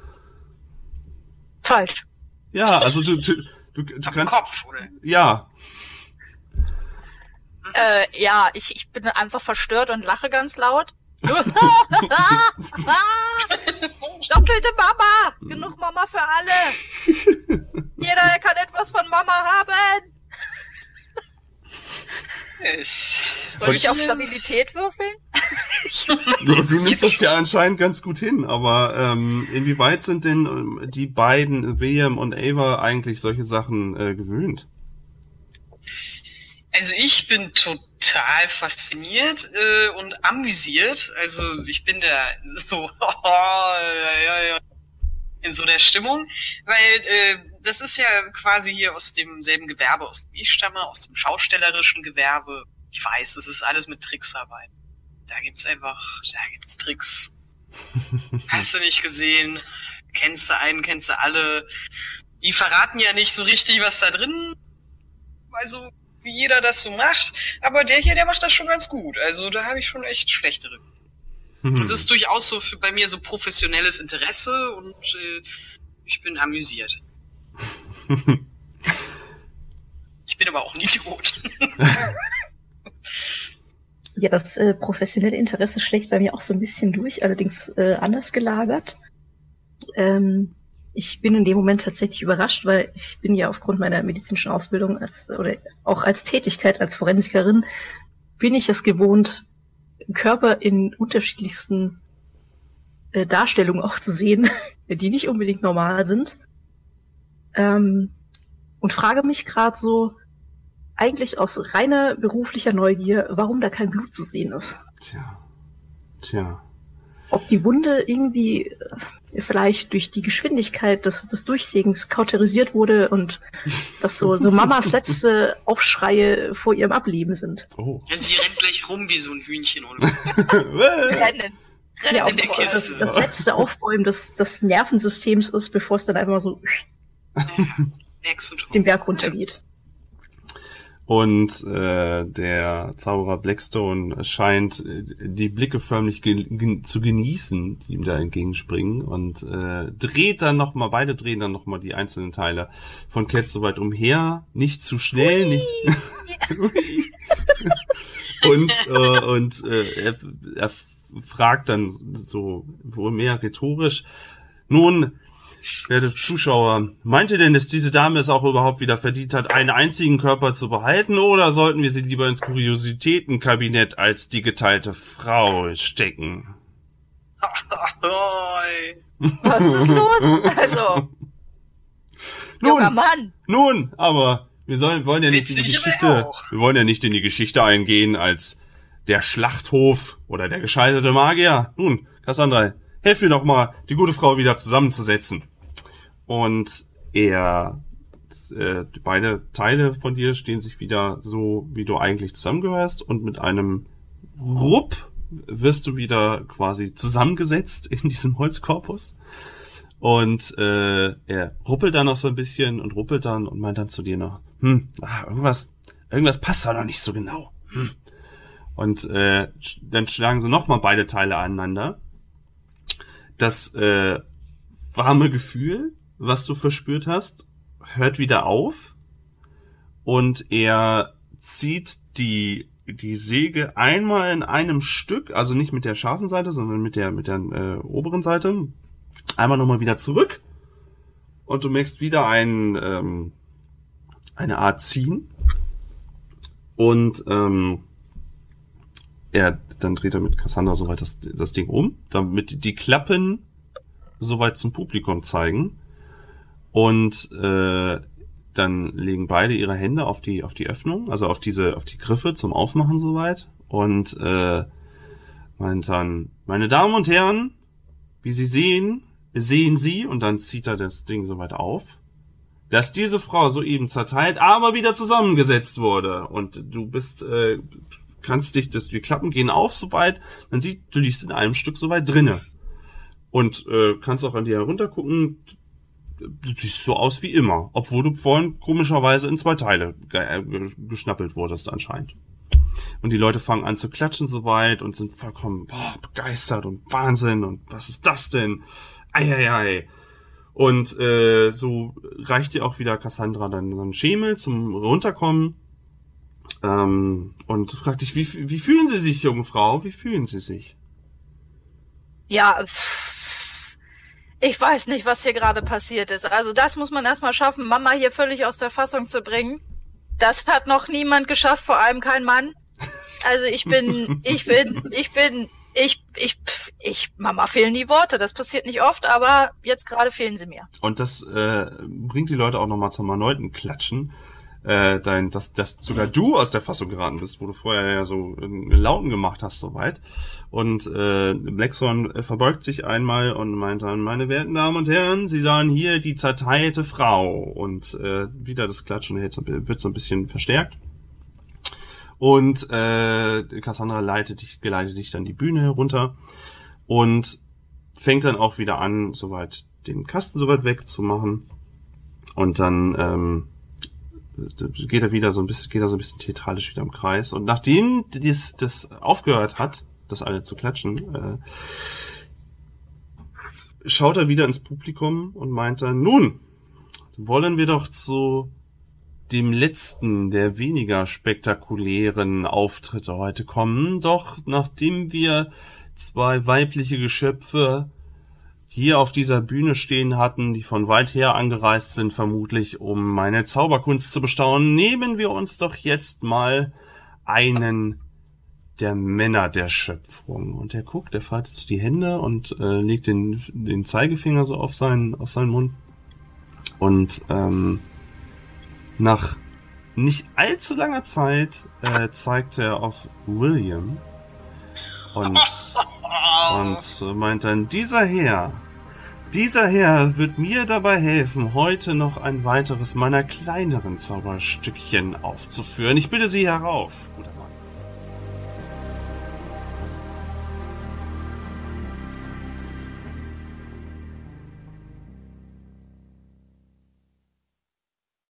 Falsch. Ja, also du kannst... Kopf, oder? Ja. Ja, ich bin einfach verstört und lache ganz laut. Doppelte Mama! Genug Mama für alle! Jeder kann etwas von Mama haben! Soll ich auf Stabilität würfeln? Du nimmst das ja anscheinend ganz gut hin, aber inwieweit sind denn die beiden, William und Ava, eigentlich solche Sachen gewöhnt? Also ich bin total fasziniert und amüsiert. Also ich bin da so in so der Stimmung, weil das ist ja quasi hier aus demselben Gewerbe, aus dem ich stamme, aus dem schaustellerischen Gewerbe. Ich weiß, das ist alles mit Tricksarbeit. Da gibt's Tricks. Hast du nicht gesehen? Kennst du einen, kennst du alle. Die verraten ja nicht so richtig, was da drin, also wie jeder das so macht. Aber der hier, der macht das schon ganz gut. Also da habe ich schon echt schlechtere. Das ist durchaus so bei mir so professionelles Interesse und ich bin amüsiert. Ich bin aber auch ein Idiot. Ja, das professionelle Interesse schlägt bei mir auch so ein bisschen durch, allerdings anders gelagert. Ich bin in dem Moment tatsächlich überrascht, weil ich bin ja aufgrund meiner medizinischen Ausbildung oder auch als Tätigkeit als Forensikerin bin ich es gewohnt, Körper in unterschiedlichsten Darstellungen auch zu sehen, die nicht unbedingt normal sind. Und frage mich gerade so, eigentlich aus reiner beruflicher Neugier, warum da kein Blut zu sehen ist. Tja. Ob die Wunde irgendwie vielleicht durch die Geschwindigkeit des Durchsägens kauterisiert wurde und dass so Mamas letzte Aufschreie vor ihrem Ableben sind. Oh. Ja, sie rennt gleich rum wie so ein Hühnchen. Oder? Rennen. Ja, auch das letzte Aufbäumen des Nervensystems ist, bevor es dann einfach so den Berg runtergeht. Und der Zauberer Blackstone scheint die Blicke förmlich zu genießen, die ihm da entgegenspringen, und beide drehen dann nochmal die einzelnen Teile von Cat so weit umher, nicht zu schnell, und er fragt dann so wohl mehr rhetorisch: Nun, werte Zuschauer, meint ihr denn, dass diese Dame es auch überhaupt wieder verdient hat, einen einzigen Körper zu behalten, oder sollten wir sie lieber ins Kuriositätenkabinett als die geteilte Frau stecken? Was ist los? Also, junger Mann. Nun, aber wir wollen ja nicht in die Geschichte eingehen als der Schlachthof oder der gescheiterte Magier. Nun, Cassandra, helf mir doch mal, die gute Frau wieder zusammenzusetzen. Und beide Teile von dir stehen sich wieder so, wie du eigentlich zusammengehörst, und mit einem Rupp wirst du wieder quasi zusammengesetzt in diesem Holzkorpus. Und er ruppelt dann noch so ein bisschen und ruppelt dann und meint dann zu dir noch: irgendwas passt da noch nicht so genau. Und dann schlagen sie nochmal beide Teile aneinander. Das warme Gefühl, was du verspürt hast, hört wieder auf, und er zieht die Säge einmal in einem Stück, also nicht mit der scharfen Seite, sondern mit der oberen Seite, einmal nochmal wieder zurück, und du merkst wieder eine Art Ziehen, und dann dreht er mit Cassandra soweit das Ding um, damit die Klappen soweit zum Publikum zeigen, und dann legen beide ihre Hände auf die Öffnung, also auf die Griffe zum Aufmachen soweit, und meint dann: Meine Damen und Herren, wie Sie sehen Sie, und dann zieht er das Ding soweit auf, dass diese Frau soeben zerteilt, aber wieder zusammengesetzt wurde, und du bist die Klappen gehen auf soweit, du liegst in einem Stück soweit drinne. Und kannst auch an dir heruntergucken, du siehst so aus wie immer, obwohl du vorhin komischerweise in 2 Teile geschnappelt wurdest anscheinend. Und die Leute fangen an zu klatschen soweit und sind vollkommen begeistert und Wahnsinn und was ist das denn? Eieiei. Und so reicht dir auch wieder Cassandra dann so einen Schemel zum Runterkommen und fragt dich, wie fühlen Sie sich, junge Frau? Wie fühlen Sie sich? Ja, ich weiß nicht, was hier gerade passiert ist. Also das muss man erstmal schaffen, Mama hier völlig aus der Fassung zu bringen. Das hat noch niemand geschafft, vor allem kein Mann. Also Mama fehlen die Worte. Das passiert nicht oft, aber jetzt gerade fehlen sie mir. Und das bringt die Leute auch nochmal zum erneuten Klatschen. Dass sogar du aus der Fassung geraten bist, wo du vorher ja so Lauten gemacht hast, soweit. Und Blackthorn verbeugt sich einmal und meint dann, meine werten Damen und Herren, Sie sahen hier die zerteilte Frau. Und wieder das Klatschen wird so ein bisschen verstärkt. Und Cassandra geleitet dich dann die Bühne herunter und fängt dann auch wieder an, soweit den Kasten soweit wegzumachen. Und dann geht er so ein bisschen theatralisch wieder im Kreis. Und nachdem das aufgehört hat, das alle zu klatschen, schaut er wieder ins Publikum und meint dann, nun, wollen wir doch zu dem letzten der weniger spektakulären Auftritte heute kommen. Doch nachdem wir 2 weibliche Geschöpfe hier auf dieser Bühne stehen hatten, die von weit her angereist sind, vermutlich um meine Zauberkunst zu bestaunen, nehmen wir uns doch jetzt mal einen der Männer der Schöpfung. Und er faltet so die Hände und legt den Zeigefinger so auf seinen Mund. Und nach nicht allzu langer Zeit zeigt er auf William und meint dann, dieser Herr wird mir dabei helfen, heute noch ein weiteres meiner kleineren Zauberstückchen aufzuführen. Ich bitte Sie herauf, guter